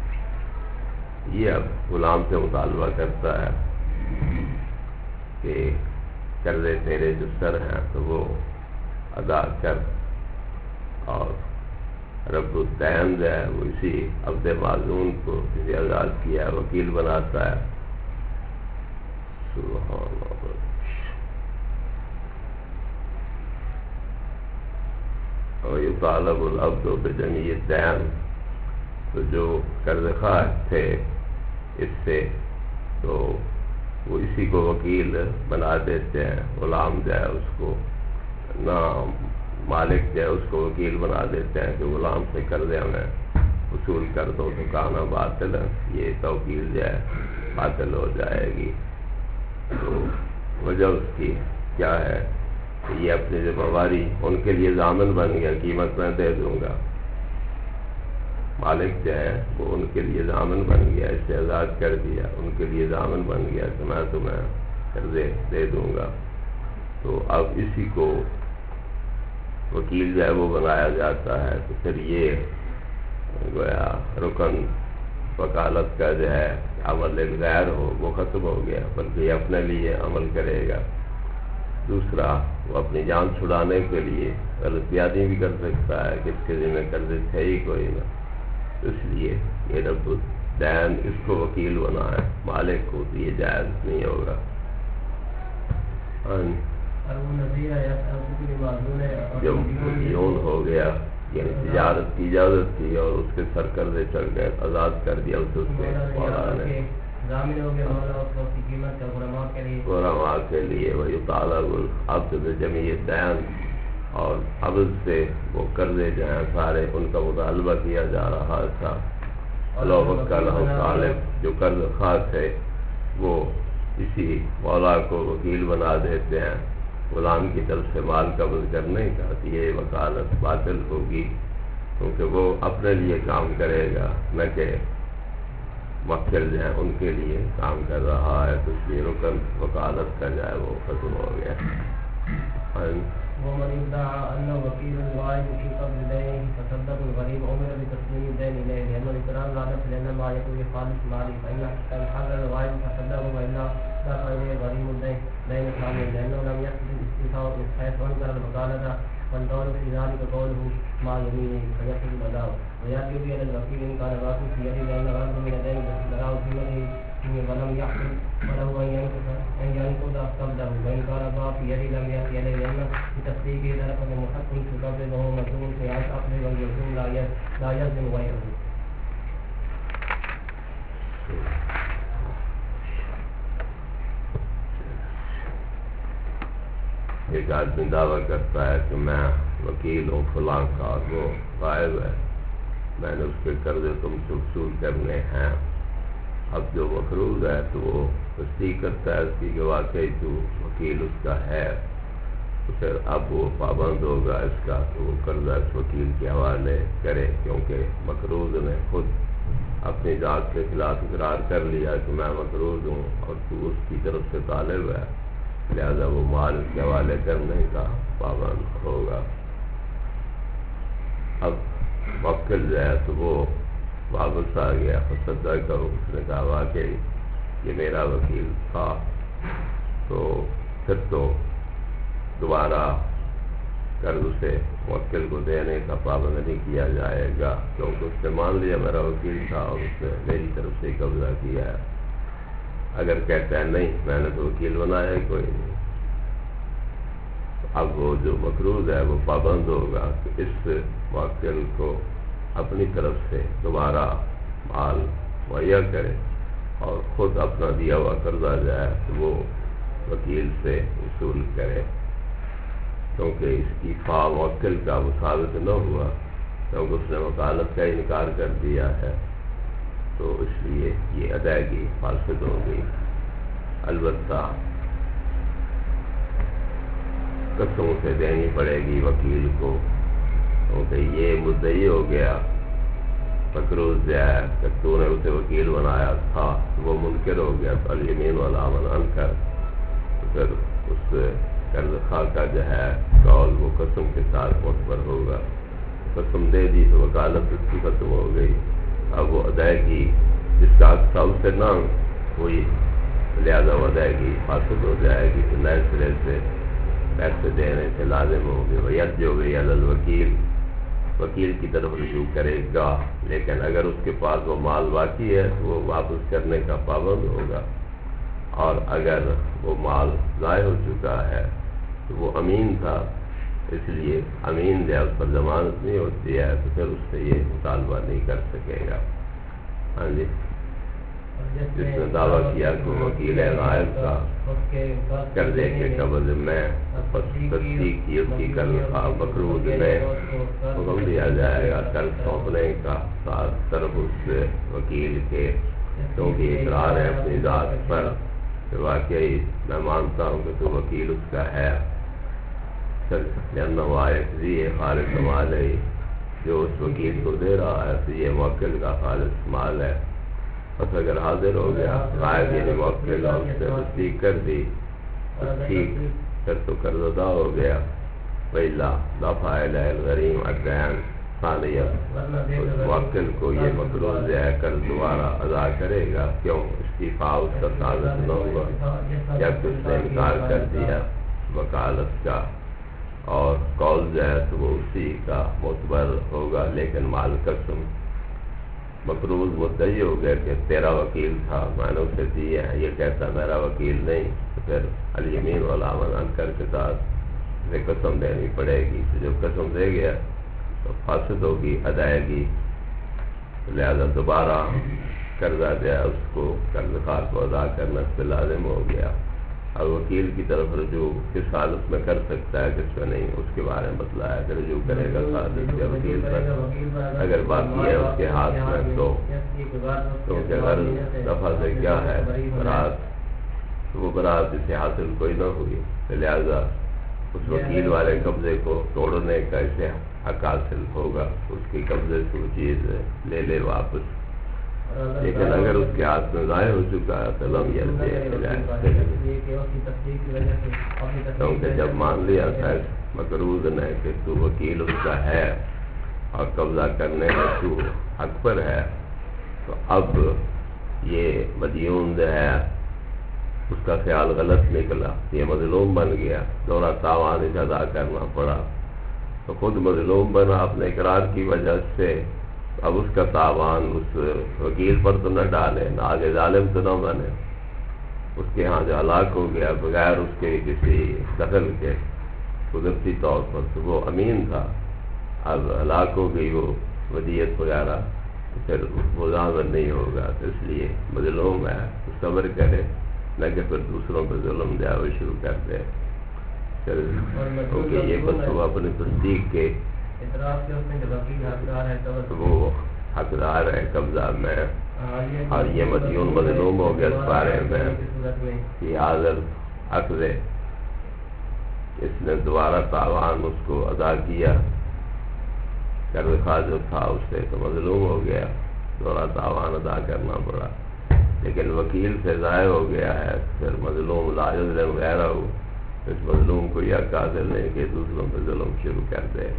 یہ اب غلام سے مطالبہ کرتا ہے کہ قرضے تیرے جو سر ہیں تو وہ ادا کر. اور رب الدین جو ہے وہ اسی عبد معذون کو کسی آزاد کیا وکیل بناتا ہے. سبحان اللہ. اور یطالب العبد بجمیع الدین، تو جو قرض خواہ تھے اس سے تو وہ اسی کو وکیل بنا دیتے ہیں. غلام جو ہے اس کو نہ مالک جو ہے اس کو وکیل بنا دیتے ہیں کہ غلام سے قرضے میں وصول کر دو تو کہنا باطل ہے، یہ توکیل جو ہے باطل ہو جائے گی. وجہ اس کی کیا ہے کہ یہ اپنی ذمہ داری ان کے لیے ضامن بن گیا، قیمت میں دے دوں گا، مالک جو ہے وہ ان کے لیے ضامن بن گیا، اسے آزاد کر دیا، ان کے لیے ضامن بن گیا کہ میں تمہیں قرضے دے دوں گا۔ تو اب اسی کو وکیل جو ہے وہ بنایا جاتا ہے، تو پھر یہ گویا رکن وکالت کا جو ہے عمل غیر ہو وہ ختم ہو گیا، بلکہ یہ اپنے لیے عمل کرے گا۔ دوسرا، وہ اپنی جان چھڑانے کے لیے غلطیاں بھی کر سکتا ہے کہ اس کے ذمہ قرضے تھے ہی کوئی نہ، اس لیے یہ رب الدین اس کو وکیل بنا ہے، مالک کو تو یہ جائز نہیں ہوگا۔ جب مدیون ہو گیا یعنی تجارت کی اجازت تھی اور اس کے سر قرضے چڑھ گئے، آزاد کر دیا اسے، اس کے مولا نے غرماء کے لیے وَيُطَالَبُ الْعَبْدُ بِجَمِيعِ الدَّيْنِ، اور عبد سے وہ قرضے جو ہیں سارے ان کا مطالبہ کیا جا رہا تھا۔ لو وکلہ طالب، جو قرض خواہ تھے وہ اسی مولا کو وکیل بنا دیتے ہیں غلام کی طرف سے مال قبض کرنے کا، تو یہ وکالت باطل ہوگی، کیونکہ وہ اپنے لیے کام کرے گا نہ کہ موکل جو ہے ان کے لیے کام کر رہا ہے، تو اس لیے رکن وکالت کا جائے وہ ختم ہو گیا۔ ومن ادعى انه وكيل الواجب في قبض دينه فصدق الغريب امر بتسليم الدين اليه، لانه الاقرار لا نفي لان ما يكون خالص مالي، فان حضر الواجب فصدقه والا دفع اليه غريم الدين دين ثاني، لانه لم يقصد الاستيفاء من حيث انكر الوكاله، والقول في ذلك قوله ما يمينه فيحل الاداء، ويجب الى الوكيل ان كان باقي في يده لان غرض من الدين بلاغ ذمته ولم يحصل وله ان ينقض قبضه، وان كان باقي في يده لم يأتي اليه لان بتصديقه ذلك المحكم في قبضه وهو مظلوم في عكس عقله، والمظلوم لا يلزم غيره۔ ایک آدمی دعویٰ کرتا ہے کہ میں وکیل ہوں فلاں کا، وہ غائب ہے، میں نے اس کے قرضے تم سے وصول کرنے ہیں۔ اب جو مفروض ہے تو وہ تصدیق کرتا ہے اس کی کہ واقعی تو وکیل اس کا ہے، تو پھر اب وہ پابند ہوگا اس کا کہ وہ قرضہ اس وکیل کے حوالے کرے، کیونکہ مقروض نے خود اپنی ذات کے خلاف اقرار کر لیا کہ میں مقروض ہوں اور تو اس کی طرف سے طالب ہے، لہذا وہ مال کے حوالے کرنے کا پابند ہوگا۔ اب موکل جو ہے تو وہ واپس آ گیا، فصدق کرو، اس نے کہا واقعی یہ میرا وکیل تھا، تو پھر تو دوبارہ قرض سے موکل کو دینے کا پابند نہیں کیا جائے گا، کیونکہ اس نے مان لیا میرا وکیل تھا اور اس نے میری طرف سے قبضہ کیا ہے۔ اگر کہتا ہے نہیں میں نے تو وکیل بنایا ہی کوئی نہیں، اب وہ جو مقروض ہے وہ پابند ہوگا کہ اس موکل کو اپنی طرف سے دوبارہ مال مہیا کرے اور خود اپنا دیا ہوا قرضہ جائے تو وہ وکیل سے وصول کرے، کیونکہ اس کی فا موکل کا وہ ثابت نہ ہوا، کیونکہ اس نے وکالت کا انکار کر دیا ہے، تو اس لیے یہ ادائیگی فاسد ہو گئی۔ البتہ قسموں سے دینی پڑے گی وکیل کو، کیونکہ یہ مدعی ہو گیا، مقروض جو ہے کہ تو نے اسے وکیل بنایا تھا، وہ منکر ہو گیا، تو الیمین علی من انکر، تو پھر اس قرض خواہ کا جو ہے قول وہ قسم کے ساتھ معتبر ہوگا، قسم دے دی تو وکالت اس کی ختم ہو گئی، اب وہ ادائیگی جس کا حق تھا اس سے نہ ہوئی، لہذا وہ ادائیگی فاسد ہو جائے گی، تو نئے سرے سے پیسے دینے سے لازم ہوگی، وہ یج جو گئی الوکیل، وکیل کی طرف رجوع کرے گا، لیکن اگر اس کے پاس وہ مال باقی ہے تو وہ واپس کرنے کا پابند ہوگا، اور اگر وہ مال ضائع ہو چکا ہے تو وہ امین تھا، اس لیے امین جو اس پر ضمانت نہیں ہوتی ہے، تو پھر اس سے یہ مطالبہ نہیں کر سکے گا۔ ہاں جی، جس نے دعویٰ کیا کہ وکیل غائب کا قرضے کے قبض میں تصدیق کی اس کی مقروض میں حکم دیا جائے گا قرض سونپنے کا ساتھ طرف اس وکیل کے، کیونکہ اقرار ہے اپنی ذات پر کہ واقعی میں مانتا ہوں کہ تو وکیل اس کا ہے، خالص مال ہے، جو اس وکیل کو دے رہا ہے تو یہ موکل کا خالص مال ہے. بس اگر حاضر ہو گیا غائب یعنی موکل اور اس نے تصدیق کر دی تو ٹھیک، پھر تو قرض ادا ہو گیا. وَإِلَّا دَفَعَ إِلَيْهِ الْغَرِيمُ الدَّيْنَ ثانیہ، اس موکل کو یہ مقروض ہے قرض دوبارہ ادا کرے گا. کیوں؟ استعفاء اس کا ثابت نہ ہوا، جب اس نے انکار کر دیا وکالت کا، اور قول جو ہے تو وہ اسی کا معتبر ہوگا. لیکن مال قسم مقروض مدعی ہو گیا کہ تیرا وکیل تھا، میں نے اسے دی ہے، یہ کہتا میرا وکیل نہیں، تو پھر الیمین والعمل انکر کے ساتھ اسے قسم دینی پڑے گی. تو جو قسم دے گیا تو فاسد ہوگی ادائیگی، لہذا دوبارہ قرضہ دیا اس کو قرض خواہ کو ادا کرنا اس پہ لازم ہو گیا. اور وکیل کی طرف رجوع کس حالت میں کر سکتا ہے کس میں نہیں، اس کے بارے میں مسئلہ ہے کہ رجوع کرے گا صادق یا وکیل پر. اگر باقی ہے اس کے ہاتھ میں تو کیونکہ غرض دفعہ سے کیا ہے برات، تو وہ برات اسے حاصل کوئی نہ ہوئی، لہذا اس وکیل والے قبضے کو توڑنے کا اسے حق حاصل ہوگا. اس کے قبضے سے وہ چیز لے لے واپس. لیکن اگر اس کے ہاتھ میں ضائع ہو چکا ہے تو لم یرجع، کیونکہ جب مان لیا تھا مقروض نے کہ تو وکیل اس کا ہے اور قبضہ کرنے میں تو حق پر ہے، تو اب یہ مدیون جو ہے اس کا خیال غلط نکلا، یہ مظلوم بن گیا، دورہ تاوان اسے ادا کرنا پڑا، تو خود مظلوم بنا اپنے اقرار کی وجہ سے. اب اس کا تاوان اس وکیل پر تو نہ ڈالے، نہ آگے ظالم تو نہ بنے. اس کے ہاں جو ہلاک ہو گیا بغیر اس کے کسی دخل کے قدرتی طور پر، تو وہ امین تھا، اب ہلاک ہو گئی وہ ودیت وغیرہ، تو پھر وہ ضامن نہیں ہوگا. تو اس لیے مظلوم ہے تو صبر کرے، نہ کہ پھر دوسروں پہ ظلم جائے وہ شروع کر دے. کیونکہ یہ بس وہ اپنی تصدیق کے وہ حقدار ہے قبضہ میں، اور یہ مدیون مظلوم ہو گیا اس بارے میں کہ حاضر حق دے. اس نے دوبارہ تاوان اس کو ادا کیا، قرض خواہ جو تھا اس سے تو مظلوم ہو گیا، دوبارہ تاوان ادا کرنا پڑا. لیکن وکیل سے ضائع ہو گیا ہے، پھر مظلوم لا یظلم غیرہ، اس مظلوم کو یہ قادر نہیں کہ دوسروں پہ ظلم شروع کر دے.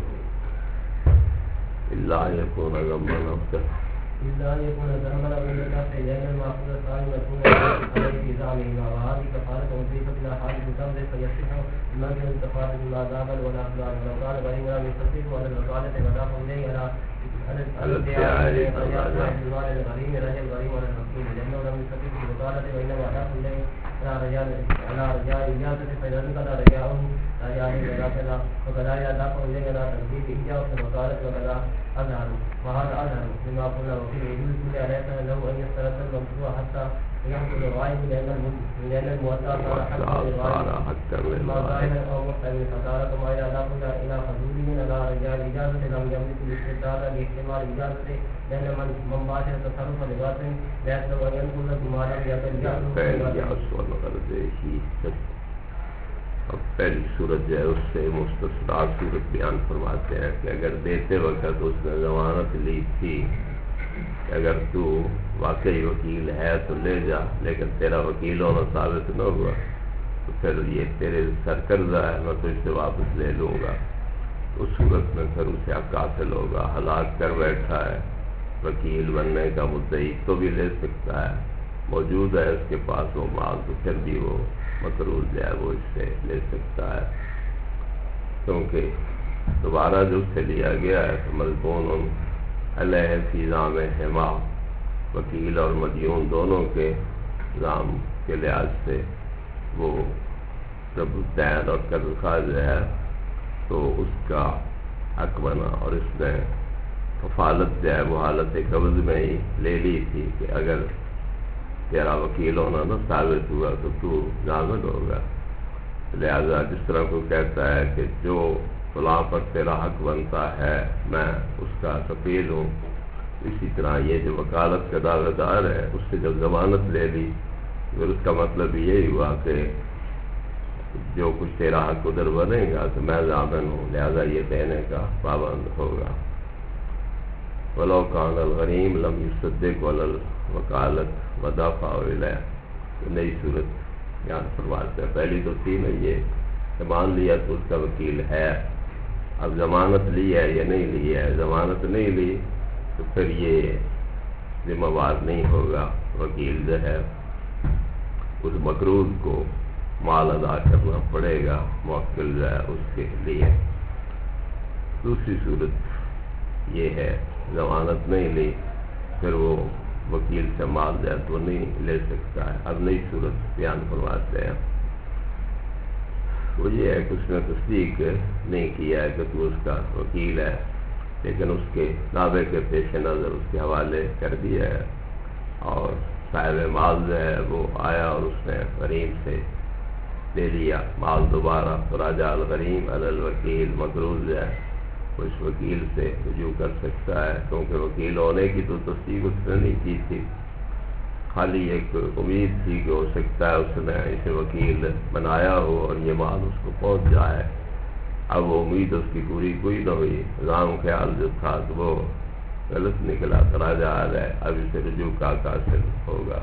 اللہ یکون ذنبا نفسہ إلا أن يكون ذنبا أو من النفس لأن المأخوذ الثاني مكون عليه في زعمهما، وهذه كفارة مضيفة إلى حادث الذنب فيصح المنزل الكفارة بما ذهب ولا أخلاق. ولو كان غريبا لم يستطيع على الوكالة وضاف إليه على الادعاء المال الغريم رجع الغريم على المسكين، لأنه لم يستطيع في الوكالة وإنما أضاف إليه على رجاء إجازة، فإذا ذكر رجاءه رجاء ولا كذا وكذا أضاف إليه على تنفيذ إجازة الوكالة وكذا أظهر، وهذا أظهر لما قلنا. وفي يجوز كل عليك له أن يسترد الممسوح حتى يحصل الغائب، لأن المؤتى صار حقا للغائب، ما ظاهر أو محتمل، فصار كما إذا أضاف إلى فضوله على رجاء الإجازة لم يملك الاسترداد لاحتمال إجازته، لأن من باشر تصرف لغات لا يسلم أن ينقل ما لم يكن يعصر. اب پہلی صورت جو ہے اس سے مستثنا صورت بیان فرماتے ہیں کہ اگر دیتے وقت اس نے ضمانت لی تھی کہ اگر تو واقعی وکیل ہے تو لے جا، لیکن تیرا وکیل ہونا ثابت نہ ہوا تو پھر یہ تیرے سر قرضہ ہے، میں تو اس سے واپس لے لوں گا. اس صورت میں پھر اسے حق حاصل ہوگا. ہلاک کر بیٹھا ہے، وکیل بننے کا مدعی تو بھی لے سکتا ہے، موجود ہے اس کے پاس وہ مال، تو پھر بھی وہ مقروض ہے وہ اس سے لے سکتا ہے. کیونکہ دوبارہ جو اس سے لیا گیا ہے تو مضمون علیہ فی ذمہما، وکیل اور مدیون دونوں کے ذم کے لحاظ سے وہ رب الدین اور قرض خواہ جو ہے تو اس کا حق بنا، اور اس نے کفالت جو ہے وہ حالت قبض میں ہی لے لی تھی کہ اگر تیرا وکیل ہونا نہ ثابت ہوا تو ضامن ہوگا. لہذا جس طرح کو کہتا ہے کہ جو فلاں پر تیرا حق بنتا ہے میں اس کا کفیل ہوں، اسی طرح یہ جو وکالت کا دعوے دار ہے اس سے جب ضمانت لے لی پھر اس کا مطلب یہی ہوا کہ جو کچھ تیرا حق ادھر بنے گا تو میں ضامن ہوں، لہذا یہ دینے کا پابند ہوگا۔ ولو کان الغریم لم یصدق ولا الوکالت ودافع الیہ، نئی صورت یہاں فرماتے ہیں۔ پہلی تو تھی نا یہ کہ مان لیا تو اس کا وکیل ہے، اب ضمانت لی ہے یا نہیں لی ہے، ضمانت نہیں لی تو پھر یہ ذمہ وار نہیں ہوگا، وکیل جو ہے اس مقروض کو مال ادا کرنا پڑے گا، موکل جو ہے اس کے لیے۔ دوسری صورت یہ ہے ضمانت نہیں لی پھر وہ وکیل سے مال جو ہے تو نہیں لے سکتا ہے۔ اب نئی صورت بیان فرماتے ہیں، وہ یہ ہے کہ اس نے تصدیق نہیں کیا ہے کہ تو اس کا وکیل ہے، لیکن اس کے دعوے کے پیش نظر اس کے حوالے کر دیا ہے، اور صاحب مال جو ہے وہ آیا اور اس نے غریم سے لے لیا مال دوبارہ، تو راجع الغریم علی الوکیل، مقروض جو ہے وہ اس وکیل سے رجوع کر سکتا ہے، کیونکہ وکیل ہونے کی تو تصدیق اس نے نہیں کی تھی، خالی ایک امید تھی کہ ہو سکتا ہے اس نے اسے وکیل بنایا ہو اور یہ مال اس کو پہنچ جائے۔ اب وہ امید اس کی پوری کوئی نہ ہوئی، نظام خیال جو تھا تو وہ غلط نکلا، تو راجع ہے اب اسے رجوع کا حاصل ہوگا۔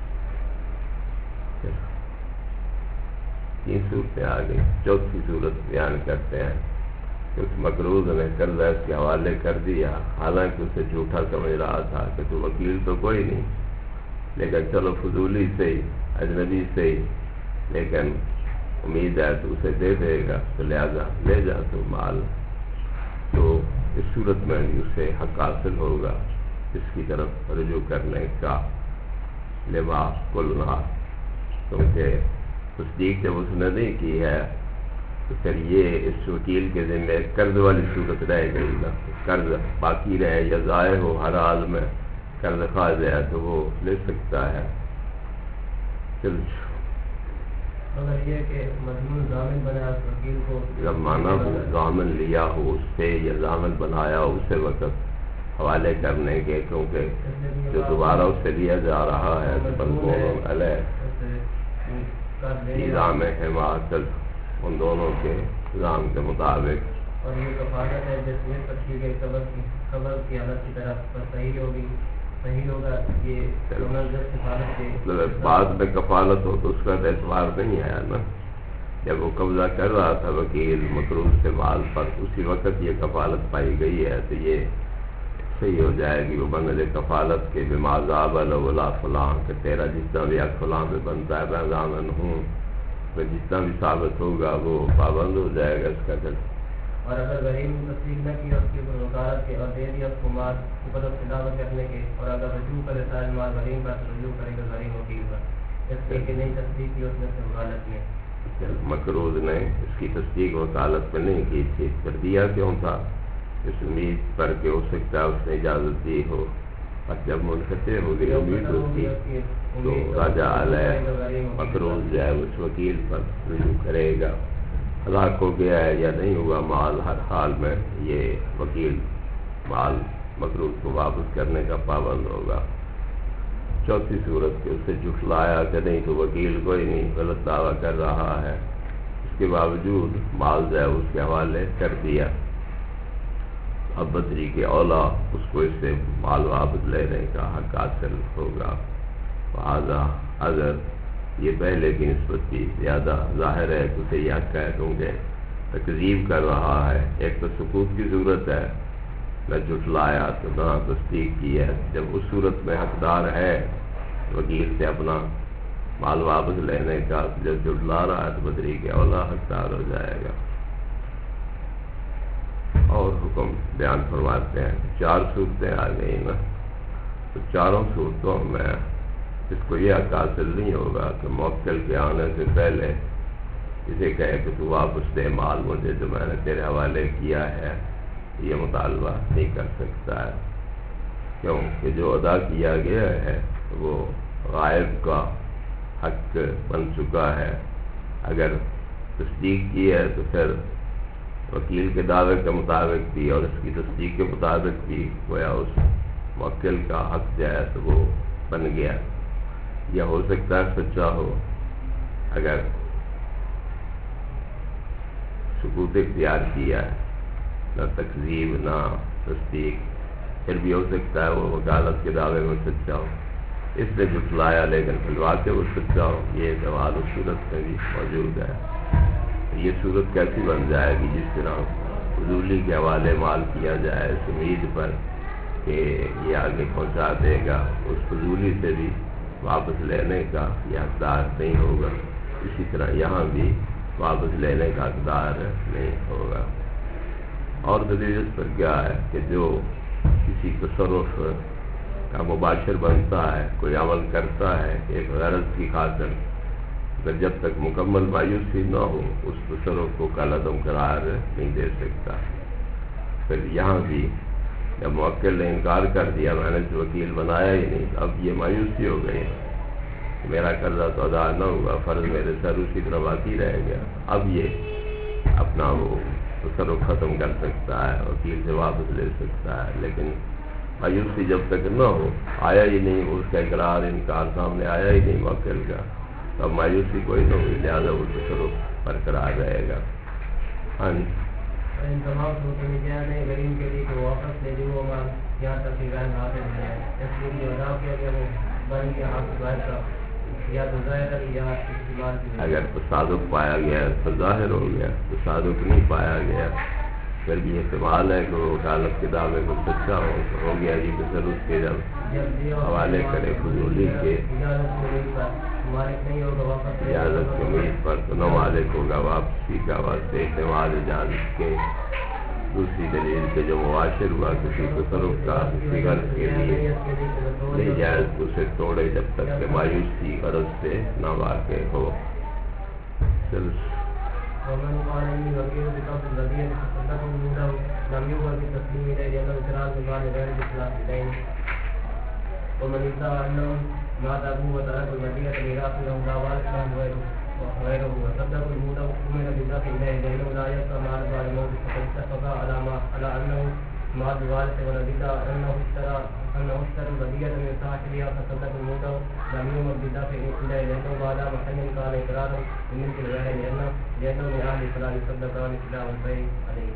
تین صورتیں آ گئی، چوتھی صورت بیان کرتے ہیں کہ اس مقروض نے قرضہ اس کے حوالے کر دیا، حالانکہ اسے جھوٹا سمجھ رہا تھا کہ تو وکیل تو کوئی نہیں، لیکن چلو فضولی سے ہی، اجنبی سے ہی، لیکن امید ہے تو اسے دے دے گا، تو لہذا لے جا تو مال، تو اس صورت میں بھی اسے حق حاصل ہوگا اس کی طرف رجوع کرنے کا، لما قلنا، کیونکہ تصدیق جب اس نے نہیں کی ہے تو پھر یہ اس وکیل کے ذمہ قرض والی صورت رہ گئی نا، قرض باقی رہے یا ضائع ہو، ہر حال میں قرض خواہ ہے تو وہ لے سکتا ہے۔ چلو اگر یہ کہ مضمون ضامن بنا وکیل کو، جب مانا ہو ضامن لیا ہو اس سے یا ضامن بنایا ہو اسے وقت حوالے کرنے کے، کیونکہ جو دوبارہ اس سے لیا جا رہا ہے تو بلکہ علیہ نظام حمایت ان دونوں کے نظام کے مطابق، اور یہ کفالت ہے جس میں تشکیل کے قبل کی حالت کی طرف پر صحیح ہوگا، یہ کفالت کے مطلب بعد میں کفالت ہو تو اس کا اعتبار نہیں آیا نا، جب وہ قبضہ کر رہا تھا وکیل مقروض سے مال پر، اسی وقت یہ کفالت پائی گئی ہے تو یہ صحیح ہو جائے گی۔ وہ بندے کفالت کے بما ذاب الا فلاں کہ تیرا جتنا بھی حق فلاں پہ بنتا ہے میں ضامن ہوں، پھر جتنا بھی ثابت ہوگا وہ پابند ہو جائے گا اس کا قرض۔ اور اگر غریب نے تصدیق نہ کی اس کی وکالت کے اور دے دیا اس کو مال مقدس سے دعوت کرنے کے، اور اگر رجوع کرے صاحب مال غریب کا تو رجوع کرے گا غریب وکیل پر، اس لیے کہ نہیں تصدیق کی اس نے وکالت میں، مقروض نے اس کی تصدیق وکالت پہ نہیں کی تھی، پھر دیا کیوں تھا؟ اس امید پر کہ ہو سکتا ہے اس نے اجازت دی ہو، اور جب منقطع ہو گئی امید اس کی تو راجع علیہ مقروض جو ہے اس وکیل پر رجوع کرے گا۔ ہلاک ہو گیا ہے یا نہیں ہوا مال، ہر حال میں یہ وکیل مال مقروض کو واپس کرنے کا پابند ہوگا۔ چوتھی صورت کے اسے جھٹلایا کہ نہیں تو وکیل کوئی نہیں، غلط دعویٰ کر رہا ہے، اس کے باوجود مال جو ہے اس کے حوالے کر دیا، اب بدری کے اولا اس کو اس سے مال واپس لینے کا حق حاصل ہوگا۔ لہٰذا اگر یہ پہلے کی نسبت بھی زیادہ ظاہر ہے تو اسے یہ حق ہے، کیونکہ تکذیب کر رہا ہے، ایک تو سکوت کی صورت ہے، نہ جھٹلایا تو نہ تصدیق کی ہے، جب اس صورت میں حقدار ہے وکیل سے اپنا مال واپس لینے کا، جب جھٹلا رہا ہے تو بدری کے اولا حقدار ہو جائے گا۔ اور حکم بیان فرماتے ہیں، چار صورتیں آ گئی نا، تو چاروں صورتوں میں اس کو یہ حق حاصل نہیں ہوگا کہ موکل کے آنے سے پہلے اسے کہے کہ تو واپس دے مال مجھے جو میں نے تیرے حوالے کیا ہے، یہ مطالبہ نہیں کر سکتا ہے، کیوں کہ جو ادا کیا گیا ہے وہ غائب کا حق بن چکا ہے۔ اگر تصدیق کی ہے تو پھر وکیل کے دعوے کے مطابق بھی اور اس کی تصدیق کے مطابق بھی گویا اس موکل کا حق جو ہے تو وہ بن گیا، یا ہو سکتا ہے سچا ہو، اگر سکوت اختیار کیا ہے، نہ تکذیب نہ تصدیق، پھر بھی ہو سکتا ہے وہ وکالت کے دعوے میں سچا ہو، اس نے جھٹلایا لیکن فی الواقع وہ سچا ہو، یہ سوال اس صورت میں بھی موجود ہے۔ یہ صورت کیسی بن جائے گی جس طرح فضولی کے حوالے مال کیا جائے اس امید پر کہ یہ آگے پہنچا دے گا، اس فضولی سے بھی واپس لینے کا یہ حقدار نہیں ہوگا، اسی طرح یہاں بھی واپس لینے کا حقدار نہیں ہوگا۔ اور دلیل اس پر کیا ہے کہ جو کسی تصرف کا مباشر بنتا ہے، کوئی عمل کرتا ہے ایک غرض کی خاطر، اگر جب تک مکمل مایوسی نہ ہو اس تصرف کو کالعدم قرار نہیں دے سکتا۔ پھر یہاں بھی جب موکل نے انکار کر دیا، میں نے تو وکیل بنایا ہی نہیں، اب یہ مایوسی ہو گئی، میرا قرضہ تو ادا نہ ہوا، فرض میرے سر اسی طرح باقی رہ گیا، اب یہ اپنا وہ تصرف ختم کر سکتا ہے، وکیل سے واپس لے سکتا ہے، لیکن مایوسی جب تک نہ ہو، آیا ہی نہیں اس کا اقرار انکار سامنے آیا ہی نہیں موکل کا، تب مایوسی کوئی نہ ہوئی، لہٰذا وہ تصرف برقرار رہے گا۔ ہاں جی، ان تمام صورتوں میں کیا نہیں غریم کے لیے کہ واپس لے جو مال یہاں تک کہ غیر حاصل ہو جائے، اس لیے جو ادا کیا گیا وہ بن کے ہاتھ ظاہر کا یا تو ظاہر یا استعمال کی، اگر تصادق پایا گیا تو ظاہر ہو گیا، تصادق نہیں پایا گیا پھر بھی احتمال ہے کہ وہ وکالت کے دعوے کو سچا ہو گیا، یہ تصرف کے جب حوالے کرے فضولی کے مالک نہیں ہوگا واپس اجازت کی امید پر تو نہ مالک ہوگا واپسی کا واسطے اعتماد اجازت کے۔ دوسری دلیل کے جو معاشر ہوا کسی تصرف کا کسی غرض کے لیے نہیں جائز اسے توڑے جب تک کہ مایوسی غرض سے نہ واقع ہو۔ چل ومن قال اني وكيل بقبض الذين تصدقوا منه لم يؤمر بالتسليم اليه لانه اعتراض بمال غير الاخلاص اليه، ومن ادعى انه مات ابوه وترك المدينه ميراث له لا وارث له غيره وصدق المولى امر بالدفع اليه لانه لا يبقى مال بعد الموت فقد اتفق على انه مال الوارث، ولو ادعى انه اشترى الوديعه من صاحبها فصدق المولى لم يؤمر بالدفع اليه لانه بعد محل كان اقرارا بملك الغير لانه من اهل فلا يصدقان الا والبيع عليه۔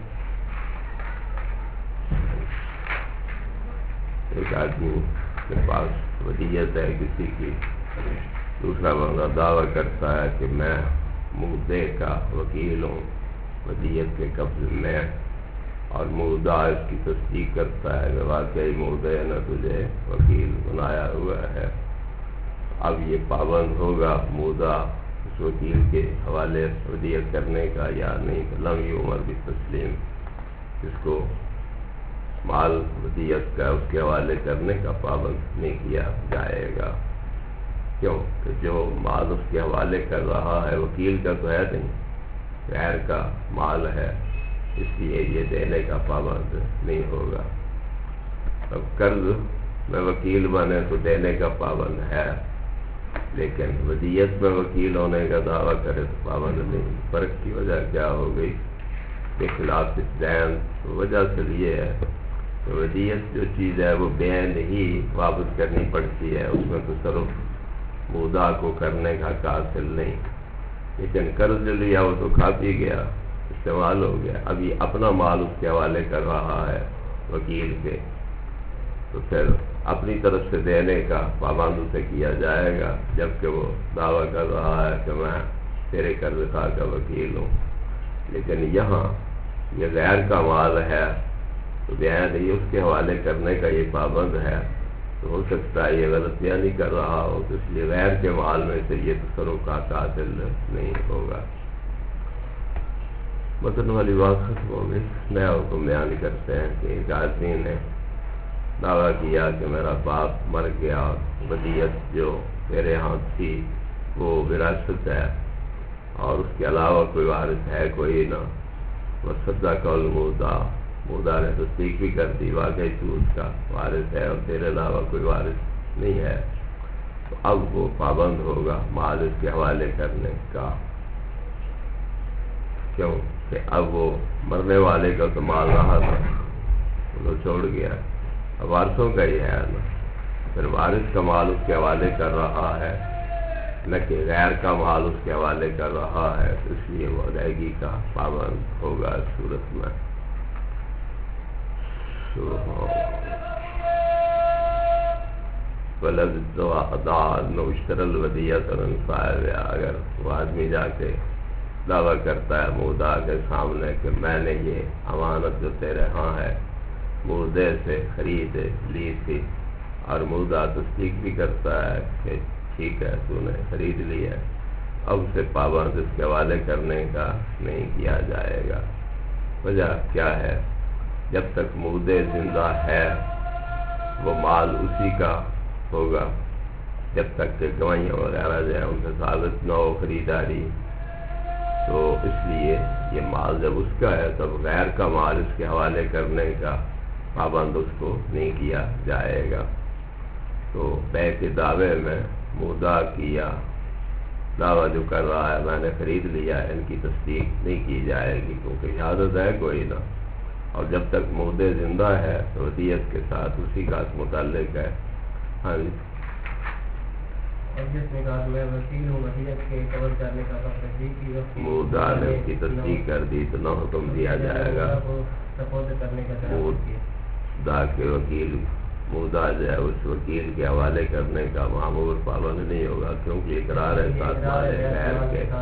ایک آدمی کے پاس ودیعت ہے کسی کی، دوسرا بندہ دعویٰ کرتا ہے کہ میں مودع کا وکیل ہوں ودیعت کے قبض میں، اور مودع اس کی تصدیق کرتا ہے کہ واقعی مودع نے تجھے وکیل بنایا ہوا ہے، اب یہ پابند ہوگا مودع اس وکیل کے حوالے ودیعت کرنے کا یا نہیں؟ لم یؤمر بالتسلیم، اس کو مال ودیعت کا اس کے حوالے کرنے کا پابند نہیں کیا جائے گا، کیوں کہ جو مال اس کے حوالے کر رہا ہے وکیل کا تو ہے نہیں، غیر کا مال ہے، اس لیے یہ دینے کا پابند نہیں ہوگا۔ اب قرض میں وکیل بنے تو دینے کا پابند ہے، لیکن ودیعت میں وکیل ہونے کا دعویٰ کرے تو پابند نہیں۔ فرق کی وجہ کیا ہو گئی؟ کے خلاف دین وجہ سے یہ ہے کہ ودیعت جو چیز ہے وہ بین ہی واپس کرنی پڑتی ہے، اس میں تصرف مودع کو کرنے کا حاصل نہیں، لیکن قرض جو لیا وہ تو کھا پی گیا، استعمال ہو گیا، ابھی اپنا مال اس کے حوالے کر رہا ہے وکیل کے، تو پھر اپنی طرف سے دینے کا پابند اسے کیا جائے گا، جبکہ وہ دعویٰ کر رہا ہے کہ میں تیرے قرض خواہ کا وکیل ہوں۔ لیکن یہاں یہ غیر کا مال ہے تو بیان ہی اس کے حوالے کرنے کا یہ پابند ہے، تو ہو سکتا ہے یہ غلطیاں نہیں کر رہا ہو، تو اس لیے غیر کے مال میں سے یہ تصرف کا حاصل نہیں ہوگا۔ متن والی بات ختم ہو گئی، نیا حکم بیان کرتے ہیں کہ ایک آدمی نے دعویٰ کیا کہ میرا باپ مر گیا، ودیعت جو میرے ہاں تھی وہ وراثت ہے اور اس کے علاوہ کوئی وارث ہے کوئی نہ، وصدق المودع، مودع نے تصدیق بھی کر دی واقعی تو اس کا وارث ہے اور تیرے علاوہ کوئی وارث نہیں ہے، تو اب وہ پابند ہوگا مال اس کے حوالے کرنے کا، کیوں کہ اب وہ مرنے والے کا تو مال رہا تھا وہ چھوڑ گیا، اب وارثوں کا ہی ہے نا، پھر وارث کا مال اس کے حوالے کر رہا ہے نہ کہ غیر کا مال اس کے حوالے کر رہا ہے، تو اس لیے وہ ادائیگی کا پابند ہوگا اس صورت میں۔ اگر وہ آدمی جا کے دعویٰ کرتا ہے مودع کے سامنے کہ میں نے یہ امانت جو تیرے ہاں ہے مودع سے خرید لی تھی، اور مودع تصدیق بھی کرتا ہے کہ ٹھیک ہے تو نے خرید لی ہے، اب اسے پابند اس کے حوالے کرنے کا نہیں کیا جائے گا۔ وجہ کیا ہے؟ جب تک مودع زندہ ہے وہ مال اسی کا ہوگا، جب تک کہ گواہیاں وغیرہ جو ہے ان سے ثابت نہ ہو خریداری، تو اس لیے یہ مال جب اس کا ہے تب غیر کا مال اس کے حوالے کرنے کا پابند اس کو نہیں کیا جائے گا۔ تو بیع کے دعوے میں مودع کیا دعویٰ جو کر رہا ہے میں نے خرید لیا ہے، ان کی تصدیق نہیں کی جائے گی کیونکہ شہادت ہے کوئی نہ، اور جب تک مودع زندہ ہے تو ودیت کے ساتھ اسی کا متعلق ہے۔ ہاں جی، اور جس نے کہا میں وکیل ہوں ودیت کے قبول کرنے کا تصدیق کی، مودع نے اس کی تصدیق کر دی تو نہ حکم دیا جائے گا سپورٹ کرنے کا مودع کے وکیل مودع جو ہے اس وکیل کے حوالے کرنے کا معمول پابند نہیں ہوگا، کیونکہ اقرار ہے ساتھ مال غیر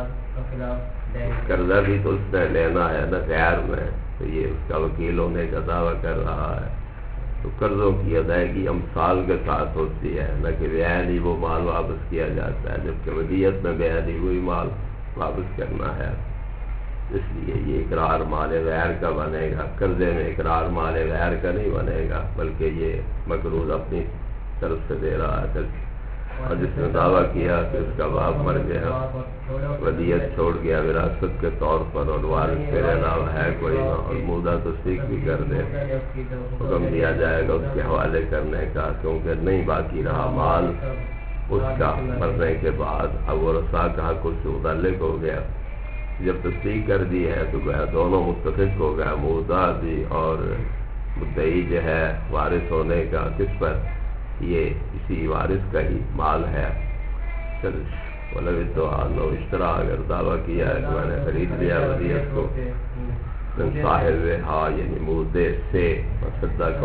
کے، قرضہ بھی تو اس نے لینا ہے نہ غیر میں، تو یہ اس کا وکیل ہونے کا دعویٰ کر رہا ہے۔ تو قرضوں کی ادائیگی امثال کے ساتھ ہوتی ہے، نہ کہ بیعی وہ مال واپس کیا جاتا ہے، جبکہ ودیت میں بیعی ہوئی مال واپس کرنا ہے۔ اس لیے یہ اقرار مال غیر کا بنے گا، قرضے میں اقرار مال غیر کا نہیں بنے گا، بلکہ یہ مقروض اپنی طرف سے دے رہا ہے۔ اور جس نے دعویٰ کیا کہ اس کا باپ مر گیا، ودیت چھوڑ گیا وراثت کے طور پر، اور وارث میرے علاوہ ہے کوئی نہ، اور مودع تصدیق بھی کر دے، حکم دیا جائے گا اس کے حوالے کرنے کا، کیونکہ نہیں باقی رہا مال اس کا مرنے کے بعد، اب ورثاء کا حق اس سے متعلق ہو گیا۔ جب تصدیق کر دی ہے تو گویا دونوں متفق ہو گیا، مودع بھی اور مدعی جو ہے وارث ہونے کا کس پر، یہ اسی وارث کا ہی مال ہے۔ چل ولو تو اشترا اگر دعویٰ کیا ہے کہ میں نے خرید لیا ودیت کو صاحب ہاں یعنی مودع سے، مصدق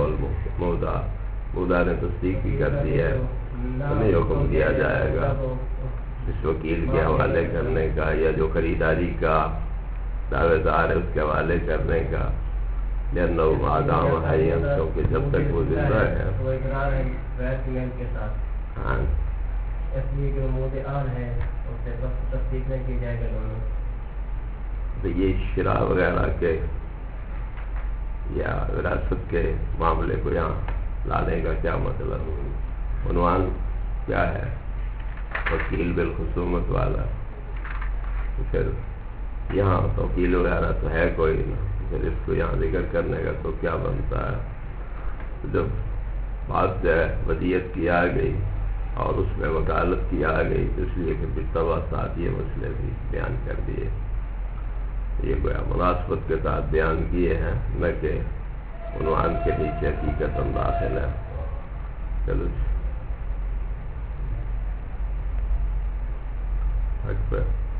مودع نے تصدیق بھی کر دی ہے تو نہیں حکم دیا جائے گا اس وکیل کے حوالے کرنے کا، یا جو خریداری کا دعوے دار ہے اس کے حوالے کرنے کا، لأنه ما دام حيا، کیونکہ جب تک وہ زندہ ہے وہ اقرار ہے غیر فیمیل کے ساتھ، ہاں اس لیے کہ وہ مودعان ہے اس سے تصدیق نہیں کی جائے گا دونوں۔ تو یہ شرع وغیرہ کے یا وراثت کے معاملے کو یہاں لانے کا کیا مطلب؟ عنوان کیا ہے؟ وکیل بالخصومت والا۔ تو پھر یہاں توکیل وغیرہ تو ہے کوئی نہ، پھر اس کو یہاں ذکر کرنے کا تو کیا بنتا ہے؟ جب بات جو ہے ودیت کی آ گئی اور اس میں وکالت کی آ گئی، تو اس لیے کہ بالطبع ساتھ یہ مسئلے بھی بیان کر دیے، یہ گویا مناسبت کے ساتھ بیان کیے ہیں، نہ کہ عنوان کے نیچے حقیقت داخل ہے۔ چلو اکبر